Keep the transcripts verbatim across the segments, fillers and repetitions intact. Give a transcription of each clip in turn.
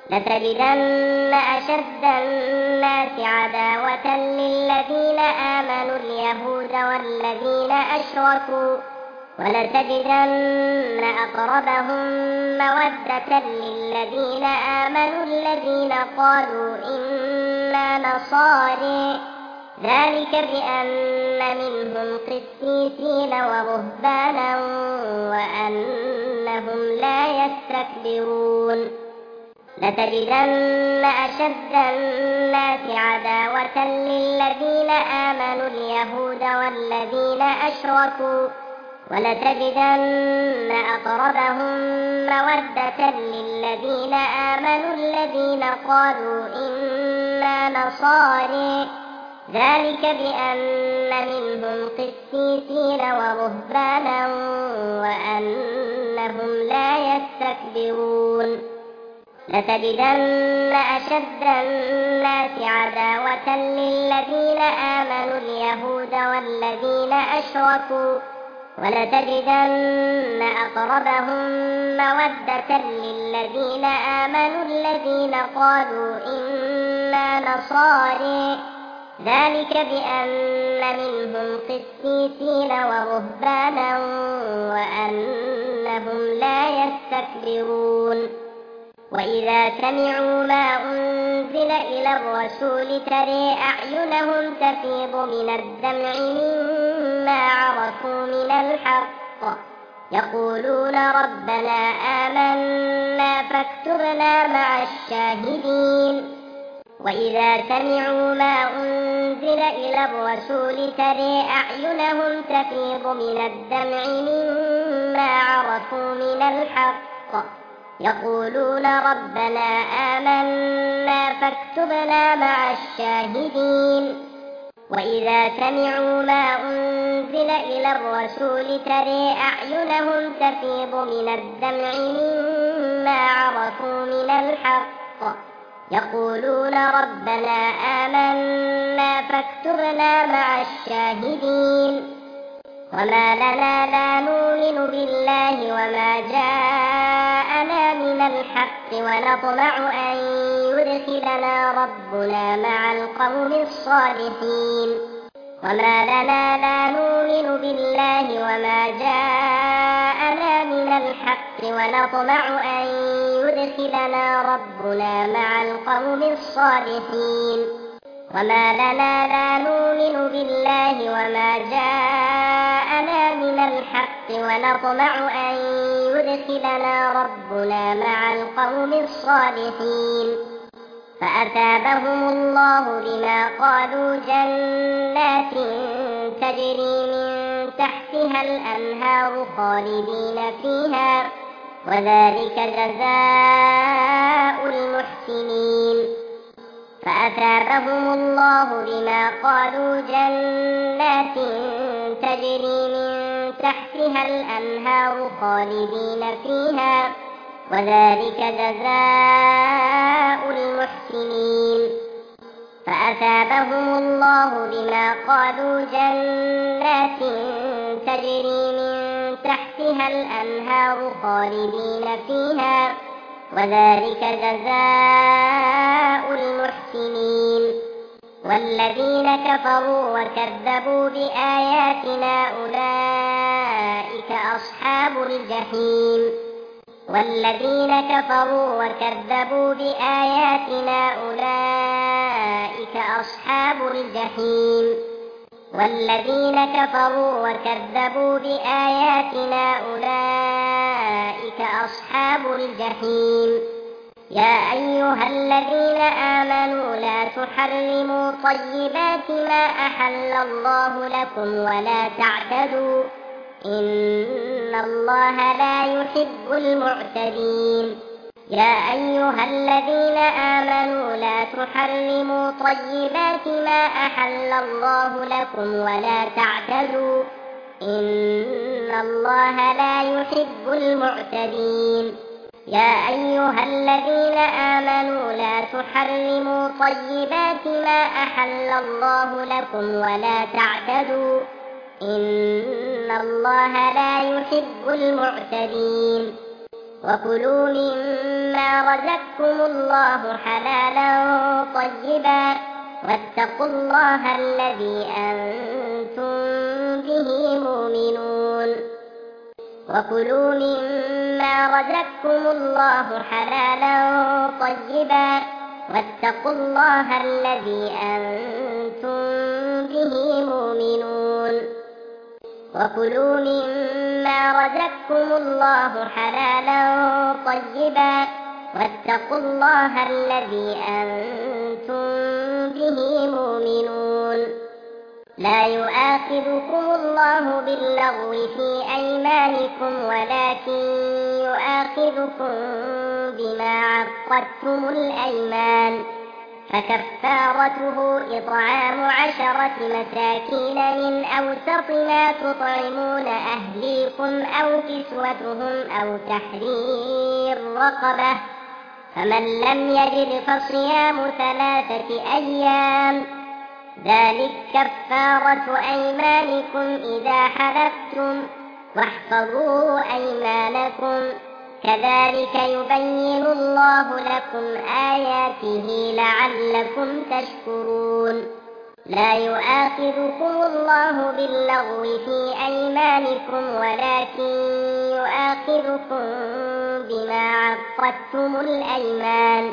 لتجدن أشد الناس عداوة للذين آمنوا اليهود والذين أشركوا ولتجدن أقربهم مودة للذين آمنوا الذين قالوا إنا نصارى ذلك بأن منهم قسيسين ورهبانا وأنهم لا يستكبرون لتجدن أشد الناس عداوة للذين آمنوا اليهود والذين أشركوا ولتجدن أقربهم مودة للذين آمنوا الذين قالوا إنا نصارى ذلك بأن منهم قسيسين ورهبانا وأنهم لا يستكبرون لتجدن أشد الناس عداوة للذين آمنوا اليهود والذين أشركوا ولتجدن أقربهم مودة للذين آمنوا الذين قالوا إنا نصارى ذلك بأن منهم قسيسين ورهبانا وأنهم لا يستكبرون وإذا سمعوا ما أنزل إلى الرسول ترى أعينهم تفيض من الدمع مما عرفوا من الحق يقولون ربنا آمنا فاكتبنا مع الشاهدين وإذا سمعوا ما أنزل إلى الرسول ترى أعينهم تفيض من الدمع مما عرفوا من الحق يقولون ربنا آمنا فاكتبنا مع الشاهدين وإذا سمعوا ما أنزل إلى الرسول ترى أعينهم تفيض من الدمع مما عرفوا من الحق يقولون ربنا آمنا فاكتبنا مع الشاهدين وما لنا لا نؤمن بالله وما جاءنا من الحق ونطمع أن يدخلنا ربنا مع القوم الصالحين وما لنا لا نؤمن بالله وما جاءنا من الحق ونطمع أن يدخلنا ربنا مع القوم الصالحين وما لنا لا نؤمن بالله وما جاءنا من الحق ونطمع أن يدخلنا ربنا مع القوم الصالحين فأثابهم الله بما قالوا جنات تجري من تحتها الأنهار خالدين فيها وذلك جزاء المحسنين فأثابهم الله بما قالوا جنات تجري من تحتها الأنهار خالدين فيها وذلك جزاء المحسنين فأثابهم الله بما قالوا جنات تجري من تحتها الأنهار خالدين فيها وذلك جزاء المحسنين والذين كفروا وكذبوا بآياتنا أولئك أصحاب الجحيم والذين كفروا وكذبوا بآياتنا أولئك أصحاب الجحيم والذين كفروا وكذبوا بآياتنا أولئك أصحاب الجحيم يا أيها الذين آمنوا لا تحرموا طيبات ما أحل الله لكم ولا تعتدوا إن الله لا يحب المعتدين يا أيها الذين آمنوا لا تحرموا طيبات ما أحل الله لكم ولا تعتدوا إن الله لا يحب المعتدين يا أيها الذين آمنوا لا تحرموا طيبات ما أحل الله لكم ولا تعتدوا إن الله لا يحب المعتدين وكلوا مما مما رزقكم الله حلالا طيبا واتقوا الله الذي أنتم به مؤمنون وكلوا مما رزقكم الله حلالا طيبا واتقوا الله الذي أنتم به مؤمنون وكلوا مما رزقكم الله حلالا طيبا واتقوا الله الذي أنتم به مؤمنون لا يؤاخذكم الله باللغو في أيمانكم ولكن يؤاخذكم بما عقدتم الأيمان فكفارته إطعام عشرة مساكين من أوسط ما تطعمون أهليكم أو كسوتهم أو تحرير رقبة فمن لم يجد فصيام ثلاثة أيام ذلك كفارة أيمانكم إذا حلفتم واحفظوا أيمانكم كذلك يبين الله لكم آياته لعلكم تشكرون لا يؤاخذكم الله باللغو في أيمانكم ولكن يؤاخذكم بما عقدتم الأيمان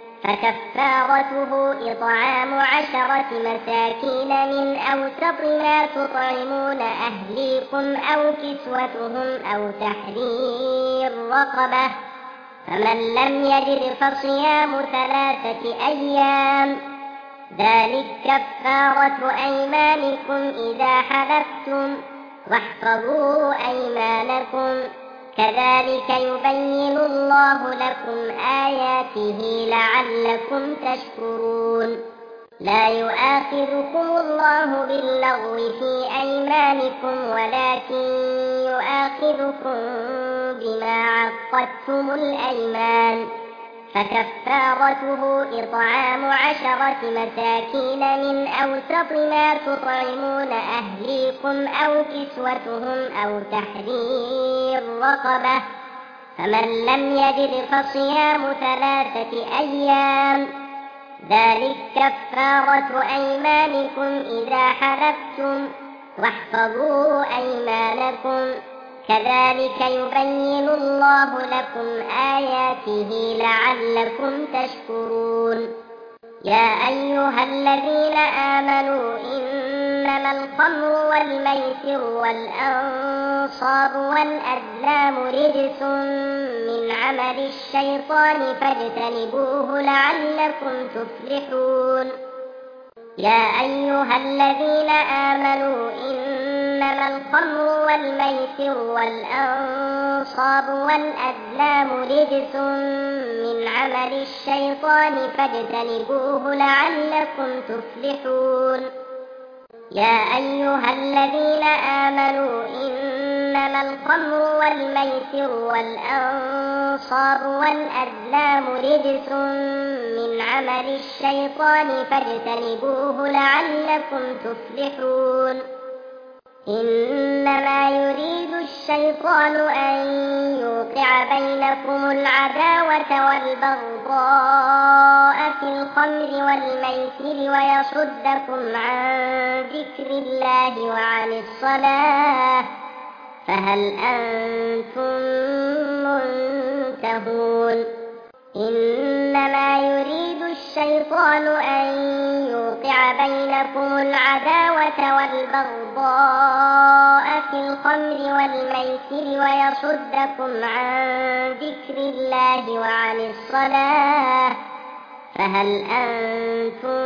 فكفارته إطعام عشرة مساكين من أوسط ما تطعمون أهليكم أو كسوتهم أو تحرير رقبة فمن لم يجد فصيام ثلاثة أيام ذلك كفارة أيمانكم إذا حلفتم واحفظوا أيمانكم كذلك يبين الله لكم آياته لعلكم تشكرون لا يؤاخذكم الله باللغو في أيمانكم ولكن يؤاخذكم بما عقدتم الأيمان فكفارته إطعام عشرة مساكين من أوسط ما تطعمون أهليكم أو كسوتهم أو تحرير رقبة فمن لم يجد فصيام ثلاثة أيام ذلك كفارة أيمانكم إذا حلفتم واحفظوا أيمانكم كذلك يبين الله لكم آياته لعلكم تشكرون يا أيها الذين آمنوا إنما الخمر والميسر والأنصاب والأزلام رجس من عمل الشيطان فاجتنبوه لعلكم تفلحون يا أيها الذين آمنوا إنما الخمر والميسر والأنصاب والأزلام رجس من عمل الشيطان فاجتنبوه لعلكم تفلحون يا أيها الذين آمنوا إنما الخمر والميسر والأنصاب والأزلام رجس من عمل الشيطان فاجتنبوه لعلكم تفلحون إنما يريد الشيطان أن يوقع بينكم العداوة والبغضاء في الخمر والميسر ويصدكم عن ذكر الله وعن الصلاة فهل أنتم منتهون إنما يريد الشيطان أن يوقع بينكم العداوة والبغضاء في الخمر والميسر ويصدكم عن ذكر الله وعن الصلاة فهل أنتم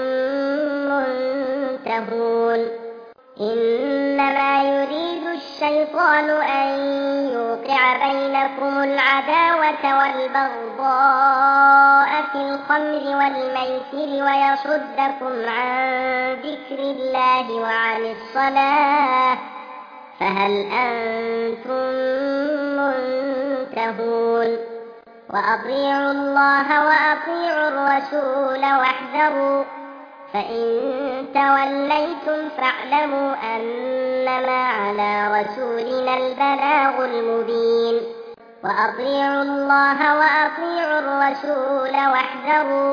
منتهون إنما يريد الشيطان أن يوقع بينكم العداوة والبغضاء في الخمر والميسر ويصدكم عن ذكر الله وعن الصلاة فهل أنتم منتهون وأطيعوا الله وأطيعوا الرسول واحذروا فإن توليتم فاعلموا أنما على رسولنا البلاغ المبين وأطيعوا الله وأطيعوا الرسول واحذروا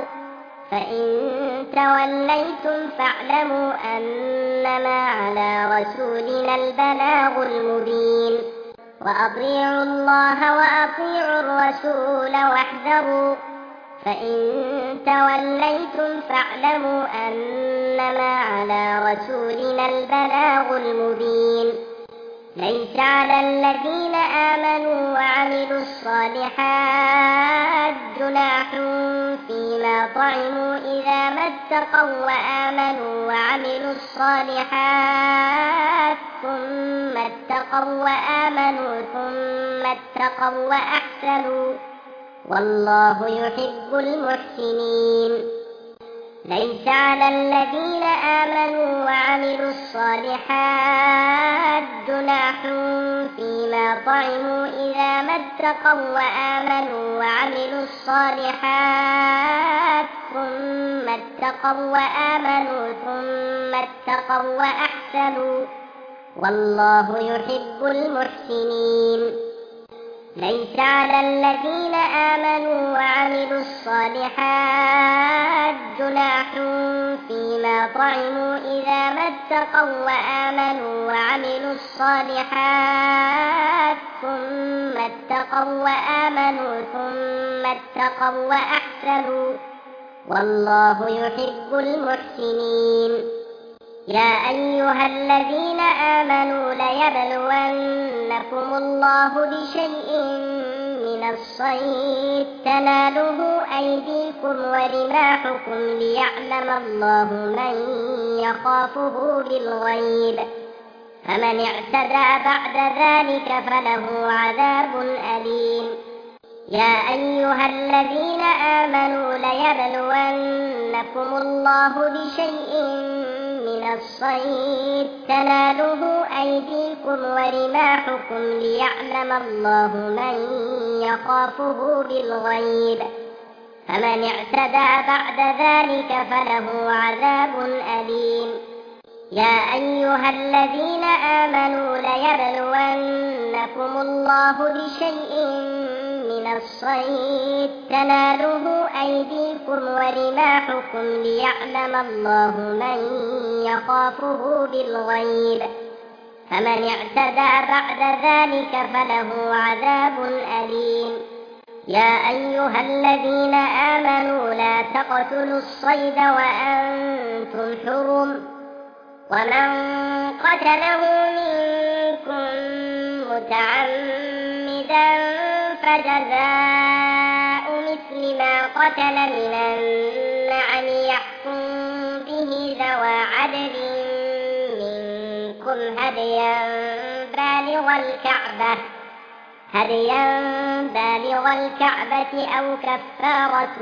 فإن توليتم فاعلموا أنما على رسولنا البلاغ المبين وأطيعوا الله وأطيعوا الرسول واحذروا فإن توليتم فاعلموا أنما على رسولنا البلاغ المبين ليس على الذين آمنوا وعملوا الصالحات جناح فيما طعموا إذا ما اتقوا وآمنوا وعملوا الصالحات ثم اتقوا وآمنوا ثم اتقوا وأحسنوا والله يحب المحسنين ليس على الذين آمنوا وعملوا الصالحات جناح فيما طعموا إذا ما اتقوا وآمنوا وعملوا الصالحات ثم اتقوا وآمنوا ثم اتقوا وأحسنوا والله يحب المحسنين ليس على الذين آمنوا وعملوا الصالحات جناح فيما طعموا إذا ما اتقوا وآمنوا وعملوا الصالحات ثم اتقوا وآمنوا ثم اتقوا وأحسنوا والله يحب المحسنين يا أيها الذين آمنوا ليبلونكم الله بشيء من الصيد تناله أيديكم ورماحكم ليعلم الله من يخافه بالغيب فمن اعتدى بعد ذلك فله عذاب أليم يا أيها الذين آمنوا ليبلونكم الله بشيء من الصيد تناله أيديكم ورماحكم ليعلم الله من يخافه بالغيب فمن اعتدى بعد ذلك فله عذاب أليم يا أيها الذين آمنوا ليبلونكم الله بشيء من الصيد تناله أيديكم ورماحكم ليعلم الله من يخافه بالغيب فمن اعتدى بعد ذلك فله عذاب أليم يا أيها الذين آمنوا لا تقتلوا الصيد وأنتم حرم ومن قتله منكم متعمدا فجزاء مثل ما قتل من النعم يحكم به ذوى عدل منكم هديا بالغ الكعبة هديا بالغ الكعبة أو كفارة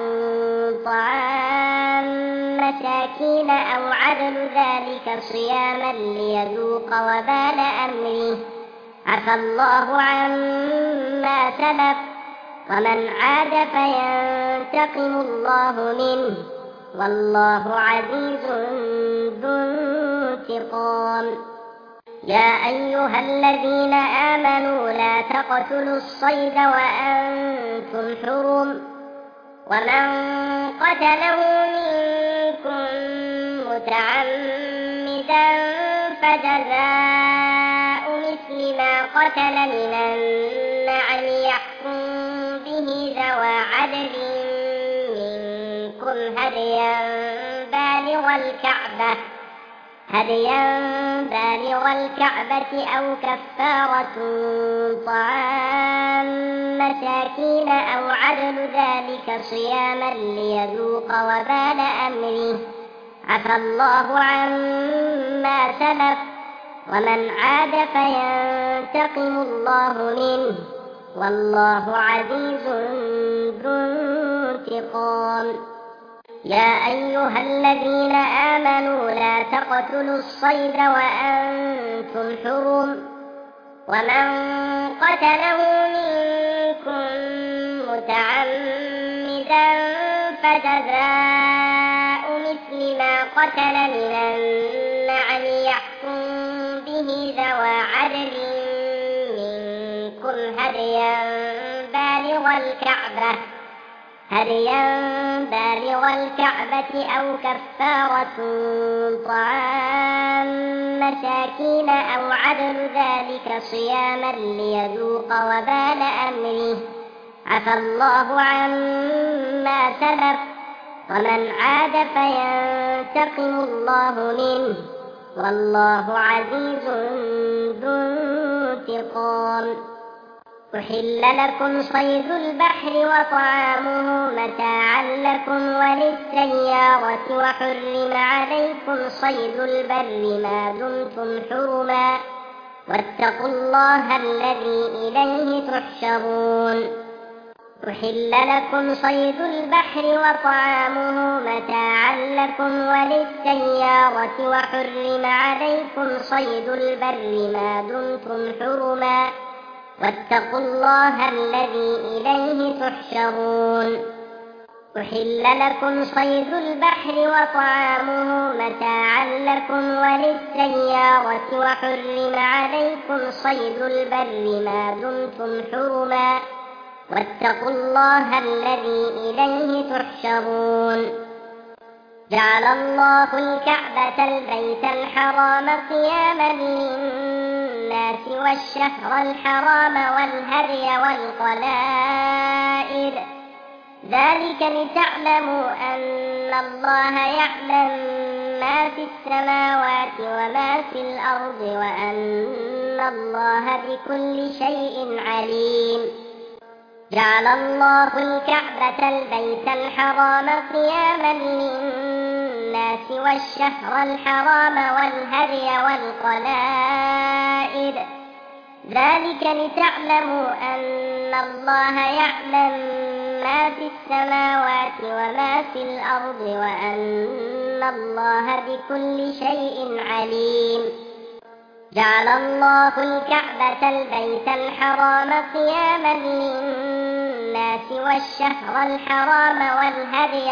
طعام مساكين أو عدل ذلك صياما ليذوق وبال أمره عفى الله عما سلف ومن عاد فينتقم الله منه والله عزيز ذو انتقام يا أيها الذين آمنوا لا تقتلوا الصيد وأنتم حرم ومن قتله منكم متعمدا فجزاء مثل ما قتل من النعم يحكم به ذوى عدل منكم هديا بالغ الكعبة هديا بالغ الكعبة أو كفارة طعام مساكين أو عدل ذلك صياما ليذوق وبال أمره عفى الله عما سلف ومن عاد فينتقم الله منه والله عزيز ذو انتقام يا أيها الذين آمنوا لا تقتلوا الصيد وأنتم حرم ومن قتله منكم متعمدا فجزاء مثل ما قتل من النعم يحكم به ذوى عدل منكم هديا بالغ الكعبة هديا بالغ الكعبة أو كفارة طعام مساكين أو عدل ذلك صياما ليذوق وبال أمره عفى الله عما سلف ومن عاد فينتقم الله منه والله عزيز ذو انتقام. أحل لكم صيد البحر وطعامه متاعا لكم وللسيارة وحرم عليكم صيد البر ما دمتم حرما واتقوا الله الذي إليه تحشرون. أحل لكم صيد البحر وطعامه متاعا لكم وللسيارة وحرم عليكم صيد البر ما دمتم حرما واتقوا الله الذي إليه تحشرون. أحل لكم صيد البحر وطعامه متاعا لكم وللسيارة وحرم عليكم صيد البر ما دمتم حرما واتقوا الله الذي إليه تحشرون. جعل الله الكعبة البيت الحرام قياما للناس والشهر الحرام والهدي والقلائد ذلك لتعلموا أن الله يعلم ما في السماوات وما في الأرض وأن الله بكل شيء عليم. جعل الله الكعبة البيت الحرام قياما للناس والشهر الحرام والهدي والقلائد ذلك لتعلموا أن الله يعلم ما في السماوات وما في الأرض وأن الله بكل شيء عليم. جعل الله الكعبة البيت الحرام قياما للناس والشهر الحرام والهدي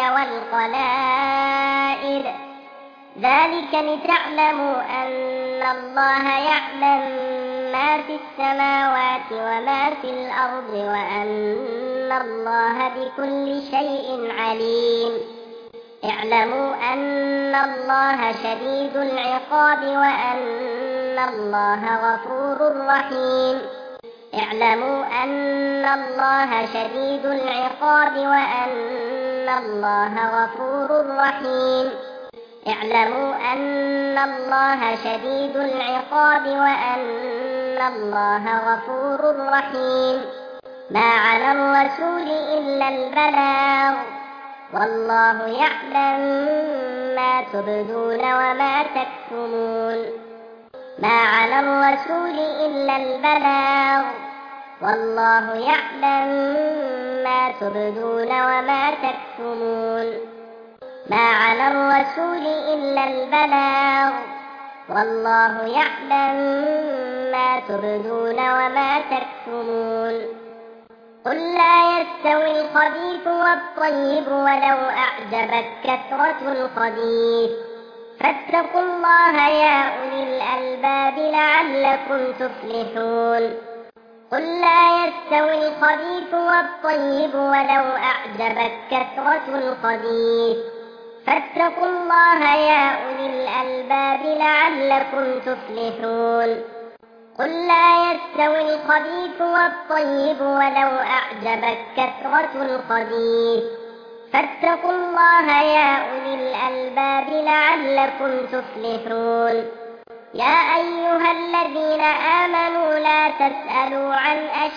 والقلائد ذلك لتعلموا أن الله يعلم ما في السماوات وما في الأرض وأن الله بكل شيء عليم. اعلموا أن الله شديد العقاب وأن الله غفور رحيم. اعلموا أن الله شديد العقاب وأن الله غفور رحيم. اعلموا أن الله شديد العقاب وأن الله غفور رحيم. ما على الرسول إلا البلاغ والله يعلم ما تبدون وما تكتمون. ما على الرسول إلا البلاغ والله يعلم ما تبدون وما تكتمون. ما على الرسول إلا البلاغ والله يعلم ما تبدون وما تكتمون. قل لا يستوي الخبيث والطيب ولو أعجبك كثرة الخبيث فاتقوا الله يا أولي الألباب لعلكم تفلحون. قل لا يستوي الخبيث والطيب ولو أعجبك كثرة الخبيث فاتقوا الله يا أولي الألباب لعلكم تفلحون. قل لا يستوي الخبيث والطيب ولو أعجبك كثرة الخبيث فاتقوا الله يا أولي الألباب لعلكم تفلحون. يا أيها الذين آمنوا لا تسألوا عن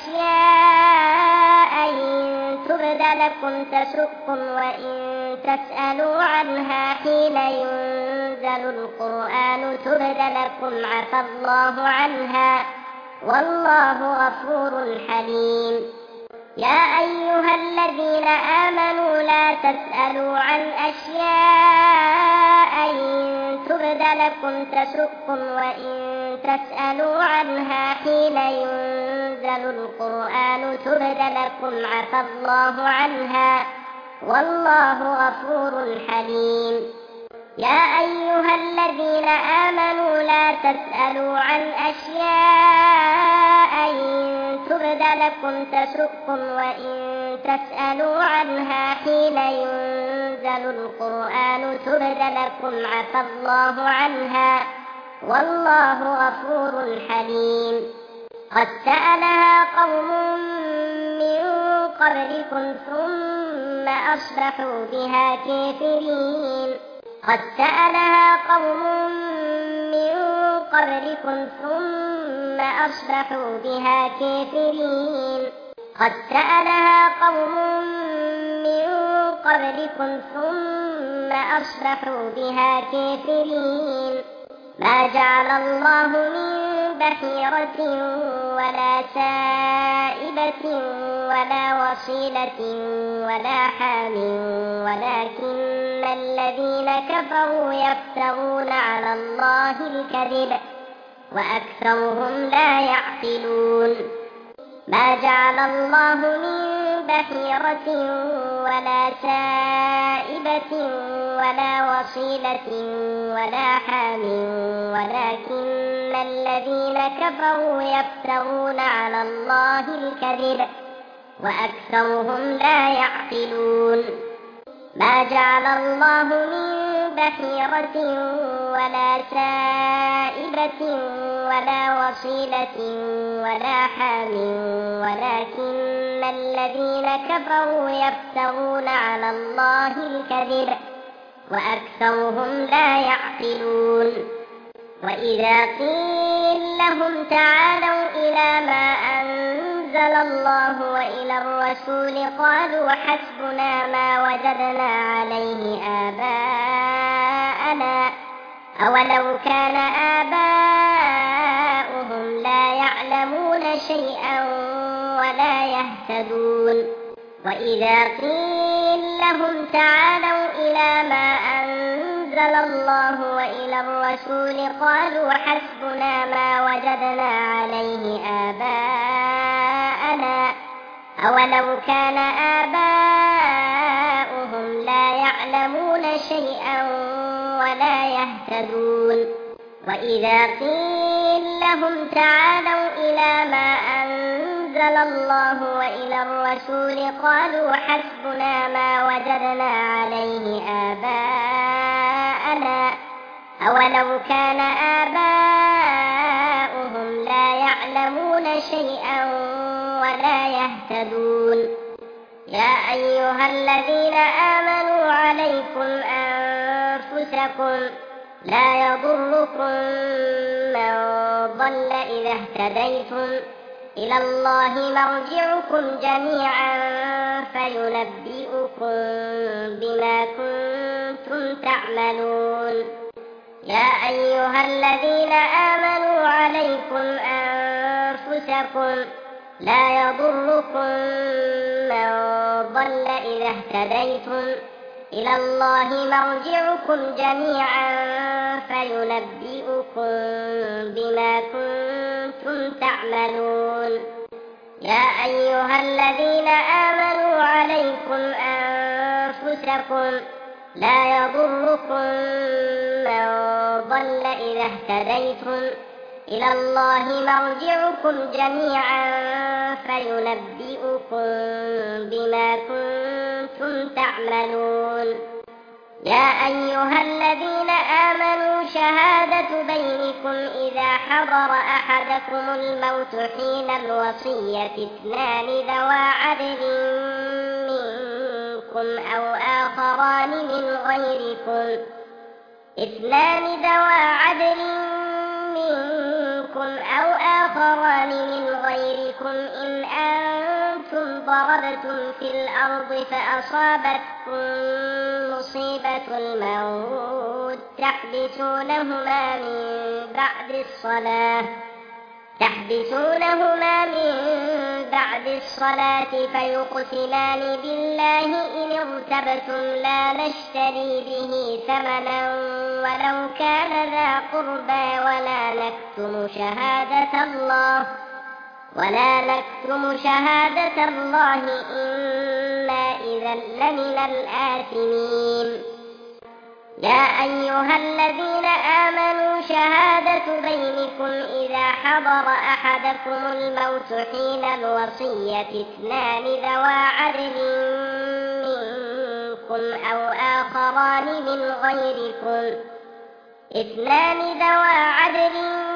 أشياء إن تبد لكم تسؤكم وإن تسألوا عنها حين ينزل القرآن تبد لكم عفى الله عنها والله غفور حليم. يا أيها الذين آمنوا لا تسألوا عن أشياء إن تبد لكم تسؤكم وإن تسألوا عنها حين ينزل القرآن تبد لكم عفى الله عنها والله غفور حليم. يا أيها الذين آمنوا لا تسألوا عن أشياء إن تبد لكم تسؤكم وإن تسألوا عنها حين ينزل القرآن تبد لكم عفى الله عنها والله غفور حليم. قد سألها قوم من قبلكم ثم أصبحوا بها كافرين قد سألها قوم من قبلكم ثم أصبحوا بها كافرين قد سألها قوم من قبلكم ثم أصبحوا بها كافرين ما جعل الله من بحيرة ولا سائبة ولا وصيلة ولا حام ولكن الذين كفروا يفترون على الله الكذب وأكثرهم لا يعقلون. ما جعل الله من بحيرة ولا سائبة ولا وصيلة ولا حام ولكن الذين كفروا يفترون على الله الكذب وأكثرهم لا يعقلون. ما جعل الله من بحيرة ولا سائبة ولا وصيلة ولا حام ولكن الذين كفروا يفترون على الله الكذب وأكثرهم لا يعقلون. وإذا قيل لهم تعالوا إلى ما أنزل الله وإلى الرسول قالوا حسبنا ما وجدنا عليه آباءنا أولو كان آباؤهم لا يعلمون شيئا ولا يهتدون. وإذا قيل لهم تعالوا إلى ما أنزل الله وإلى الرسول قالوا حسبنا ما وجدنا عليه آباءنا أولو كان آباؤهم لا يعلمون شيئا ولا يهتدون. وإذا قيل لهم تعالوا إلى ما أنزل الله وإلى الرسول قالوا حسبنا ما وجدنا عليه آباءنا أولو كان آباؤهم لا يعلمون شيئا ولا يهتدون. يا أيها الذين آمنوا عليكم أنفسكم لا يضركم من ضل إذا اهتديتم إلى الله مرجعكم جميعا فينبئكم بما كنتم تعملون. يا أيها الذين آمنوا عليكم أنفسكم لا يضركم من ضل إذا اهتديتم إلى الله مرجعكم جميعا فينبئكم بما كنتم تعملون. يا أيها الذين آمنوا عليكم أنفسكم لا يضركم من ضل إذا اهتديتم إلى الله مرجعكم جميعا فينبئكم بما كنتم تعملون. يا أيها الذين آمنوا شهادة بينكم إذا حضر أحدكم الموت حين الوصية اثنان ذوى عدل منكم أو آخران من غيركم اثنان ذوى عدل منكم أو آخران من غيركم إن أنتم ضربتم في الأرض فأصابتكم مصيبة الموت تحبسونهما من بعد الصلاة تحبسونهما من بعد الصلاة فيقسمان بالله إن ارتبتم لا نشتري به ثمنا ولو كان ذا قربى ولا نكتم شهادة الله ولا نكتم شهادة الله إنا إذا لمن الآثمين. يا أيها الذين آمنوا شهادة بينكم إذا حضر أحدكم الموت حين الوصية اثنان ذوى عدل منكم أو آخران من غيركم اثنان ذوى عدل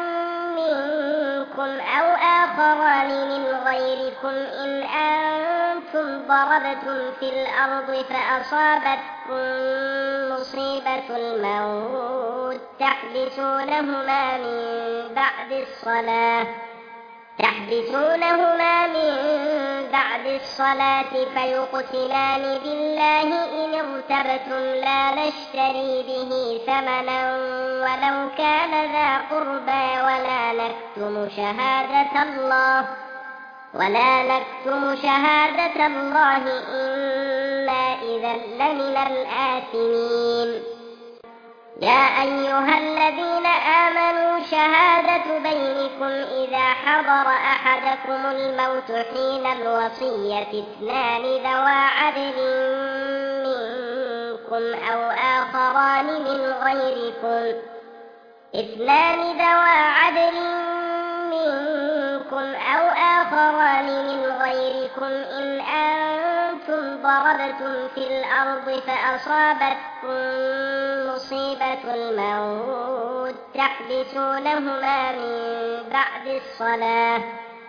منكم أو آخران من غيركم إن أنتم ضربتم في الأرض فأصابتكم مصيبة الموت تحبسونهما من بعد الصلاة تحبسونهما من بعد الصلاة فيقسمان بالله إن ارتبتم لا نشتري به ثمنا ولو كان ذا قربى ولا نكتم شهادة الله ولا نكتم شهادة الله إنا إذا لمن الآثمين يا أيها الذين آمنوا شهادة بينكم إذا حضر أحدكم الموت حين الوصية اثنان ذوى عدل منكم أو آخران من غيركم اثنان ذوى عدل منكم أو آخران من غيركم إن أنتم ضربتم في الأرض فأصابتكم مصيبة الموت تحبسونهما من بعد الصلاة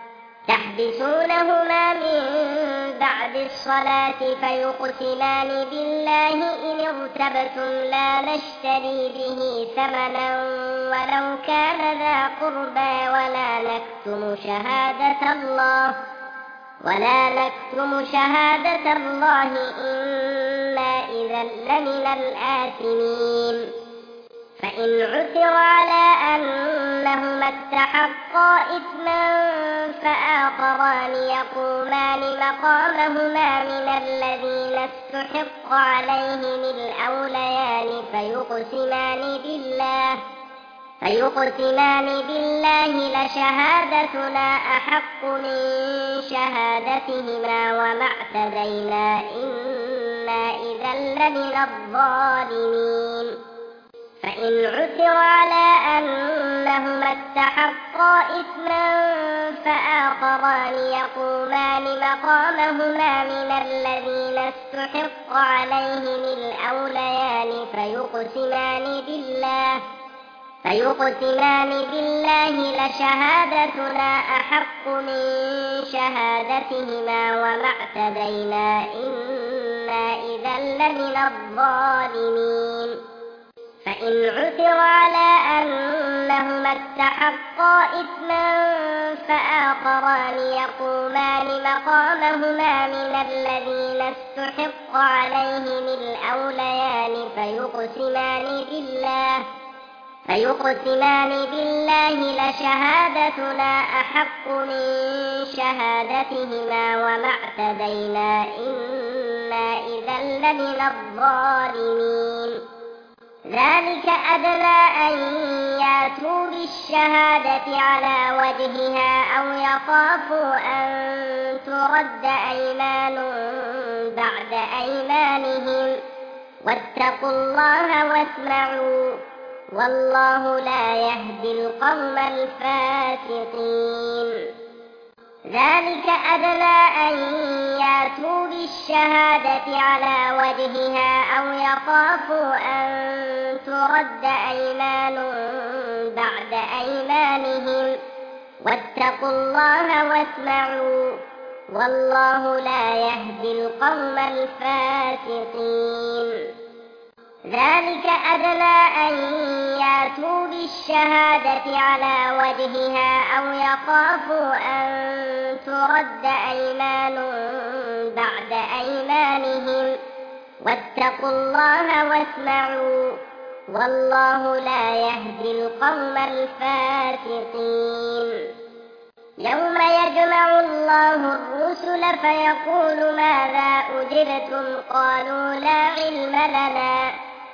تحبسونهما من بعد الصلاة فيقسمان بالله إن ارتبتم لا نشتري به ثمنا ولو كان ذا قربى ولا نكتم شهادة الله ولا نكتم شهادة الله إنا إذا لمن الآثمين فإن عثر على أنهما استحقا إثما فآخران يقومان مقامهما من الذين استحق عليهم الأوليان فيقسمان بالله فيقسمان بالله لشهادتنا أحق من شهادتهما وما اعتدينا إنا إذا لمن الظالمين فإن عثر على أنهما استحقا إثما فآخران يقومان مقامهما من الذين استحق عليهم الأوليان فيقسمان بالله فيقسمان بالله لشهادتنا أحق من شهادتهما وما اعتدينا إنا إذا لمن الظالمين فإن عثر على أنهما استحقا إثما فآخران يقومان مقامهما من الذين استحق عليهم الأوليان فيقسمان بالله فيقسمان بالله لشهادتنا أحق من شهادتهما وما اعتدينا إنا إذا لمن الظالمين ذلك أدنى أن يأتوا بالشهادة على وجهها أو يخافوا أن ترد أيمان بعد أيمانهم واتقوا الله واسمعوا والله لا يهدي القوم الفاسقين ذلك أدنى أن يأتوا بالشهادة على وجهها أو يخافوا أن ترد أيمان بعد أيمانهم واتقوا الله واسمعوا والله لا يهدي القوم الفاسقين ذلك أدنى أن يأتوا بالشهادة على وجهها أو يخافوا أن ترد أيمان بعد أيمانهم واتقوا الله واسمعوا والله لا يهدي القوم الفاسقين يوم يجمع الله الرسل فيقول ماذا أجبتم قالوا لا علم لنا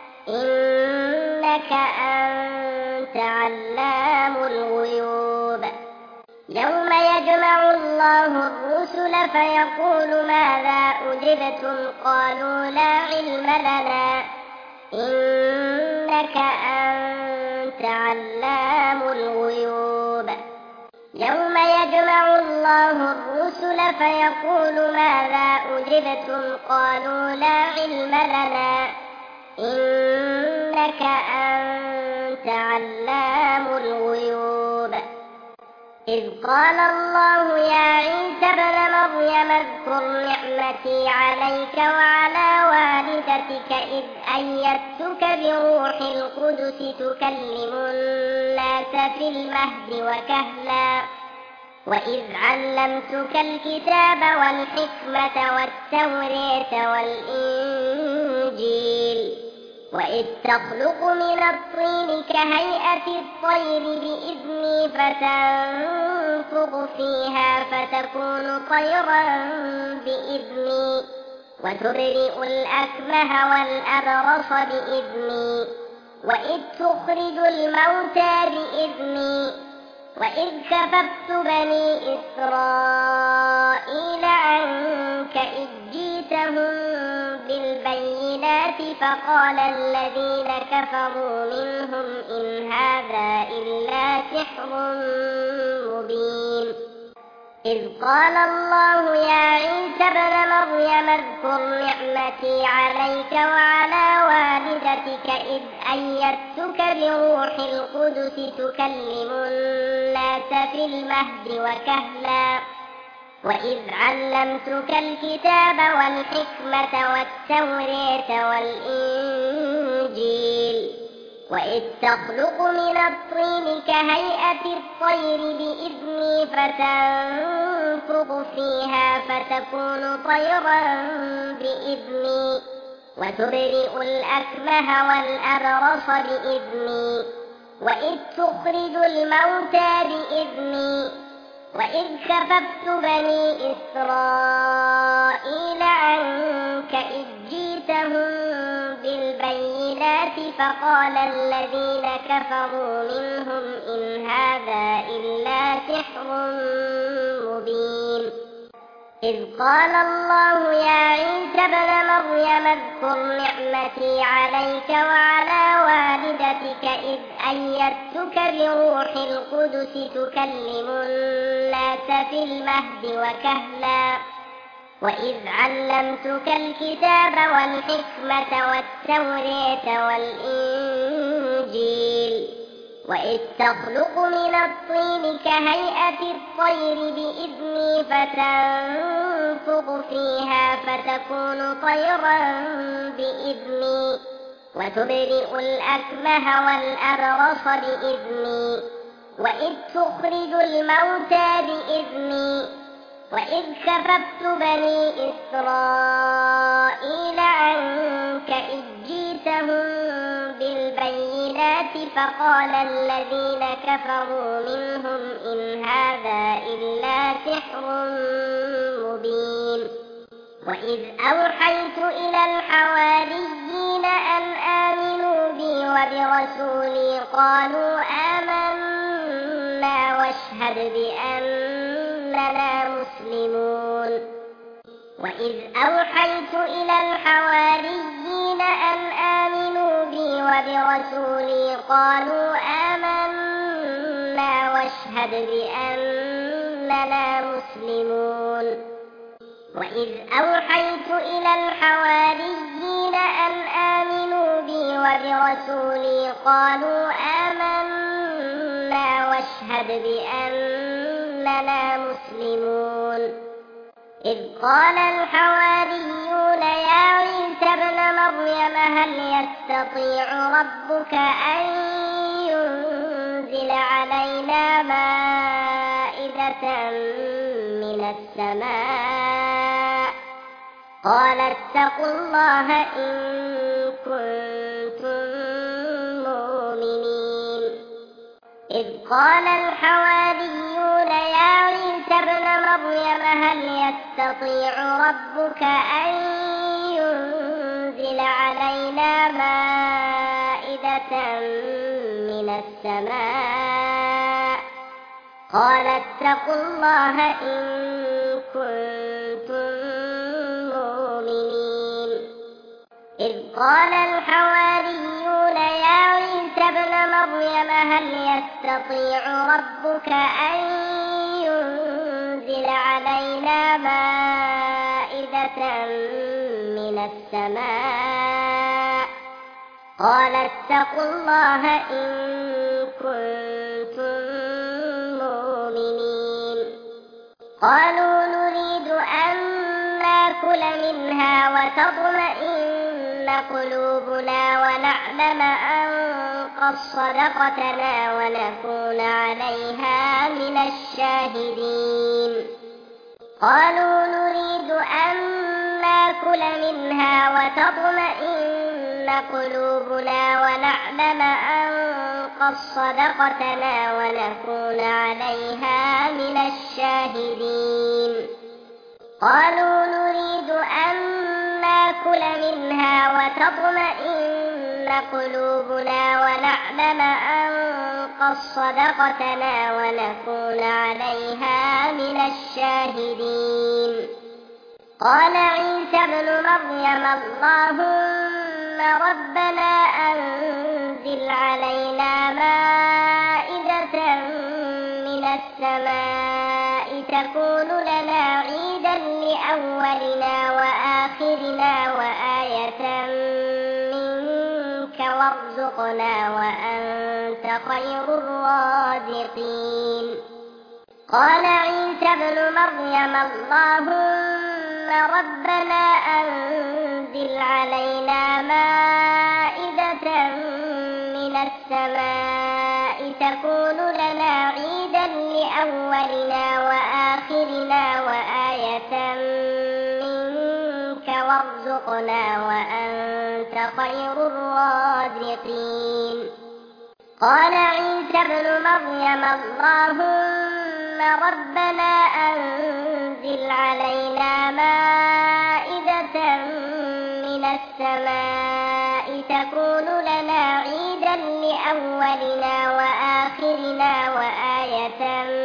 إنك أنت علام الغيوب يوم يجمع الله الرسل فيقول ماذا أجبتم قالوا لا علم لنا إنك إنك أنت علام الغيوب يوم يجمع الله الرسل فيقول ماذا أجبتم قالوا لا علم لنا إنك أنت علام الغيوب إذ قال الله يا عيسى ابن مريم اذكر نعمتي عليك وعلى والدتك إذ أيدتك بروح القدس تكلم الناس في المهد وكهلا وإذ علمتك الكتاب والحكمة والتوراة والإنجيل وإذ تخلق من الطين كهيئة الطير بإذني فتنفخ فيها فتكون طيرا بإذني وتبرئ الأكمه والأبرص بإذني وإذ تخرج الموتى بإذني وإذ كففت بني إسرائيل عنك إذ جئتهم بالبينات فقال الذين كفروا منهم إن هذا إلا سحر مبين إذ قال الله يا عيسى ابن مريم اذكر نعمتي عليك وعلى والدتك إذ أيدتك بروح القدس تكلم الناس في المهد وكهلا وإذ علمتك الكتاب والحكمة والتوراة والإنجيل وإذ تخلق من الطين كهيئة الطير بإذني فتنفخ فيها فتكون طيرا بإذني وتبرئ الأكمه والأبرص بإذني وإذ تخرج الموتى بإذني وإذ كففت بني إسرائيل عنك إذ جئتهم بالبينات فقال الذين كفروا منهم إن هذا إلا سحر مبين إذ قال الله يا عيسى ابن مريم اذكر نعمتي عليك وعلى والدتك إذ أيدتك بروح القدس تكلم الناس في المهد وكهلا وإذ علمتك الكتاب والحكمة والتوراة والإنجيل وإذ تخلق من الطين كهيئة الطير بإذني فتنفخ فيها فتكون طيرا بإذني وتبرئ الأكمه والأبرص بإذني وإذ تخرج الموتى بإذني وإذ كففت بني إسرائيل عنك إذ جئتهم بالبينات فقال الذين كفروا منهم إن هذا إلا سحر مبين وإذ أوحيت إلى الحواريين أن آمنوا بي وبرسولي قالوا آمنا واشهد بأننا مسلمون وإذ أوحيت إلى الحواريين أن آمنوا بي وبرسولي قالوا آمنا واشهد بأننا مسلمون وإذ أوحيت إلى الحواريين أن آمنوا بي وبرسولي قالوا آمنا واشهد بأننا مسلمون إذ قال الحواريون يا عيسى ابن مريم هل يستطيع ربك أن ينزل علينا مائدة من السماء قال اتقوا الله إن كنتم مؤمنين إذ قال الحواريون يا عيسى ابن مريم هل يستطيع ربك أن ينزل علينا مائدة من السماء قال اتقوا الله إن كنتم مؤمنين إذ قال الحواريون يا هل يستطيع ربك أن ينزل علينا مائدة من السماء قال اتقوا الله إن كنتم مؤمنين قالوا نريد أن نأكل منها وتطمئن قلوبنا ونعلم أن قد صدقتنا ونكون عليها من الشاهدين قالوا نريد أن نأكل منها وتطمئن قلوبنا ونعلم أن قد صدقتنا ونكون عليها من الشاهدين قالوا نريد أن نأكل منها وتطمئن قلوبنا ونعلم أن قد صدقتنا ونكون عليها من الشاهدين قال عيسى ابن مريم اللهم ربنا أنزل علينا مائدة من السماء تكون لنا عيدا لأولنا وآخرنا وآية منك وارزقنا وأنت خير الرازقين قال عيسى ابن مريم اللهم ربنا أنزل علينا مائدة من السماء تكون لنا عيدا لأولنا وآخرنا وآية منك وارزقنا وأنت خير الرازقين قال عيسى ابن مريم اللهم ربنا أنزل علينا مائدة من السماء تكون لنا عيدا لأولنا وآخرنا وآية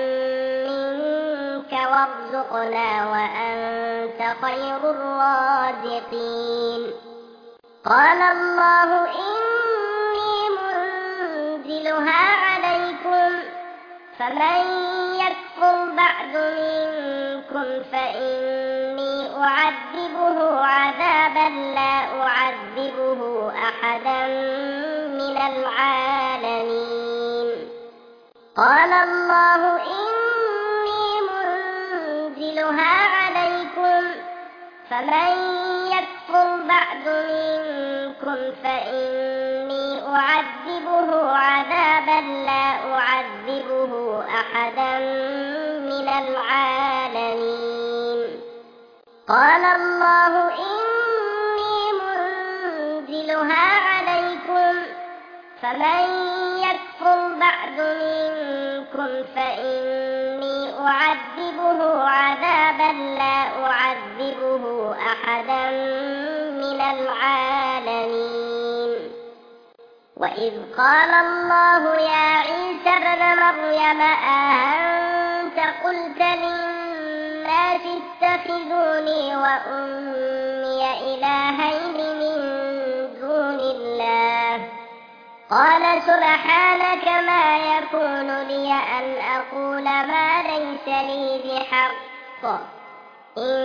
منك وارزقنا وأنت خير الرازقين قال الله إني منزلها عليكم فمن يكفر بعد منكم فإني أعذبه عذابا لا أعذبه أحدا من العالمين قال الله إني منزلها عليكم فمن يكفر بعد منكم فإني أعذبه عذابا لا أعذبه أحدا من العالمين قال الله إني منزلها عليكم فمن يكفر بعد منكم فإني أعذبه عذابا لا أعذبه أحدا من العالمين وإذ قال الله يا عيسى ابن مريم أأنت قلت للناس اتخذوني وأمي إلهين من دون الله قال سبحانك ما يكون لي أن أقول ما ليس لي بحق إن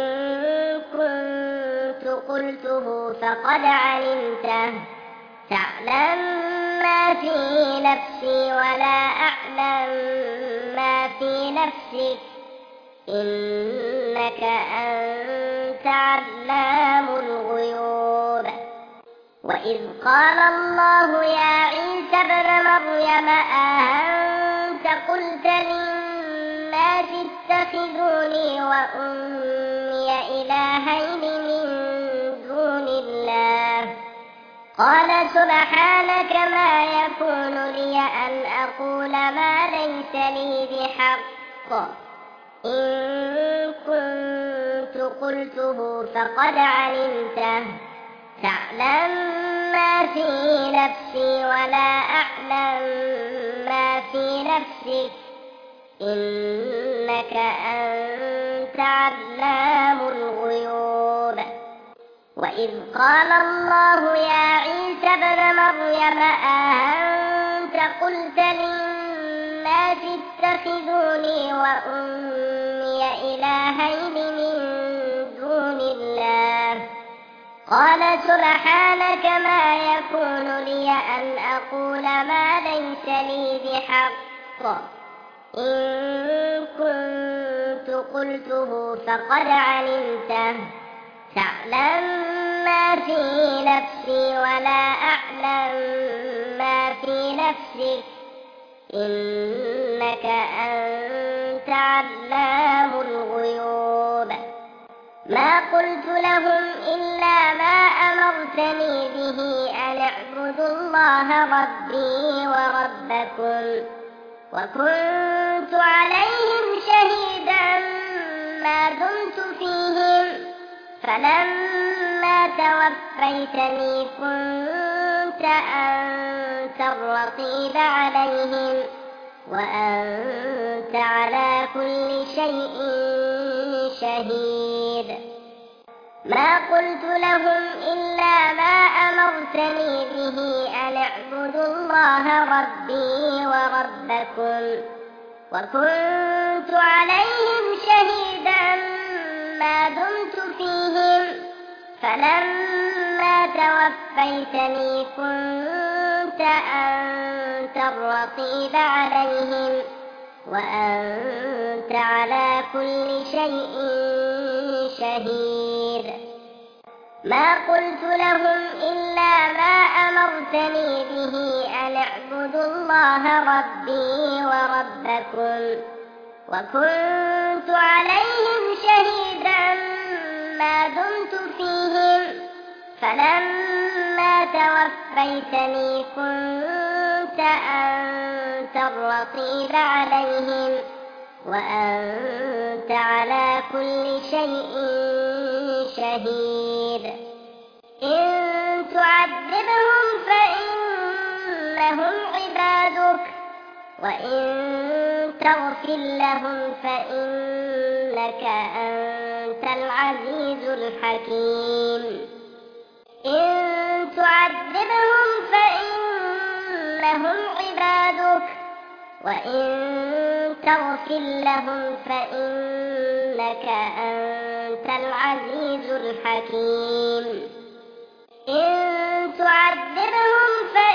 كنت قلته فقد علمته تعلم ما في نفسي ولا أعلم ما في نفسك إنك أنت علام الغيوب وإذ قال الله يا عيسى ابن مريم أأنت قلت للناس اتخذوني وأمي إلهين من دون الله قال سبحانك ما يكون لي أن أقول ما ليس لي بحق إن كنت قلته فقد علمته تعلم ما في نفسي ولا أعلم ما في نفسك إنك أنت علام الغيوب وإذ قال الله يا عيسى ابن مريم أأنت قلت للناس اتخذوني وأمي إلهين من دون الله قال سبحانك ما يكون لي أن أقول ما ليس لي بحق إن كنت قلته فقد علمته تعلم ما في نفسي ولا أعلم ما في نفسك إنك أنت علام الغيوب ما قلت لهم إلا ما أمرتني به أن اعبدوا الله ربي وربكم وكنت عليهم شهيدا ما دمت فيهم فلما توفيتني كنت أنت الرقيب عليهم وأنت على كل شيء شهيد ما قلت لهم إلا ما أمرتني به أن اعبدوا الله ربي وربكم وكنت عليهم شهيدا ما دمت فيهم فلما توفيتني كنت أنت الرقيب عليهم وأنت على كل شيء شهيد ما قلت لهم إلا ما أمرتني به أن اعبدوا الله ربي وربكم وكنت عليهم شهيدا ما دمت فيهم فلما توفيتني كنت أنت الرقيب عليهم وأنت على كل شيء شهيد إن تعذبهم فإنهم عبادك وإن تغفر لهم فإنك أنت العزيز الحكيم إن تعذبهم فإنهم عبادك وإن تغفر لهم فإنك أنت العزيز الحكيم إن تعذبهم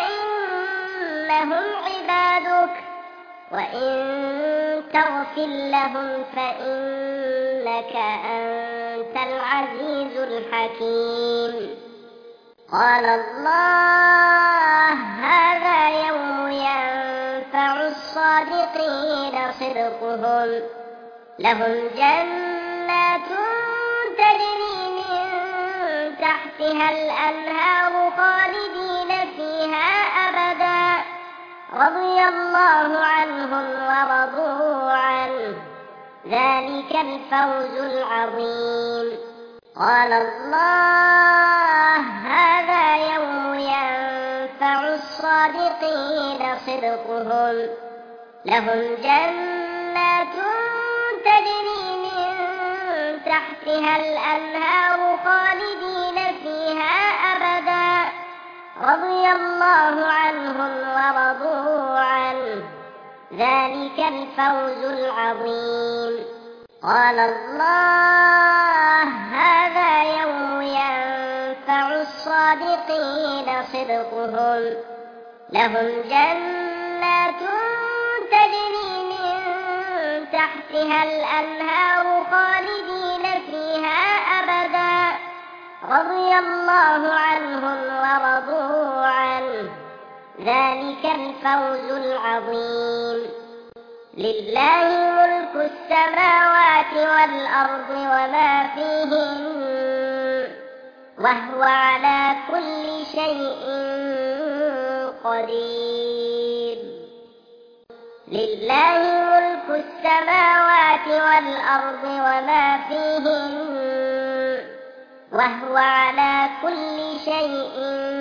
فإنهم عبادك وإن تغفر لهم فإنك أنت العزيز الحكيم قال الله هذا يوم ينفع الصادقين صدقهم لهم جنات تجري من تحتها الأنهار خالدين فيها أبدا رضي الله عنهم ورضوا عنه ذلك الفوز العظيم قال الله هذا يوم ينفع الصادقين صدقهم لهم جنات تجري من تحتها الأنهار خالدين فيها أبدا رضي الله عنهم ورضوا عنه ذلك الفوز العظيم قال الله هذا يوم ينفع الصادقين صدقهم لهم جنات تجري من تحتها الأنهار خالدين فيها أبدا رضي الله عنهم ورضوا عنه ذلك الفوز العظيم لله ملك السماوات والأرض وما فيهن وهو على كل شيء قدير لله ملك السماوات والأرض وما فيهن وهو على كل شيء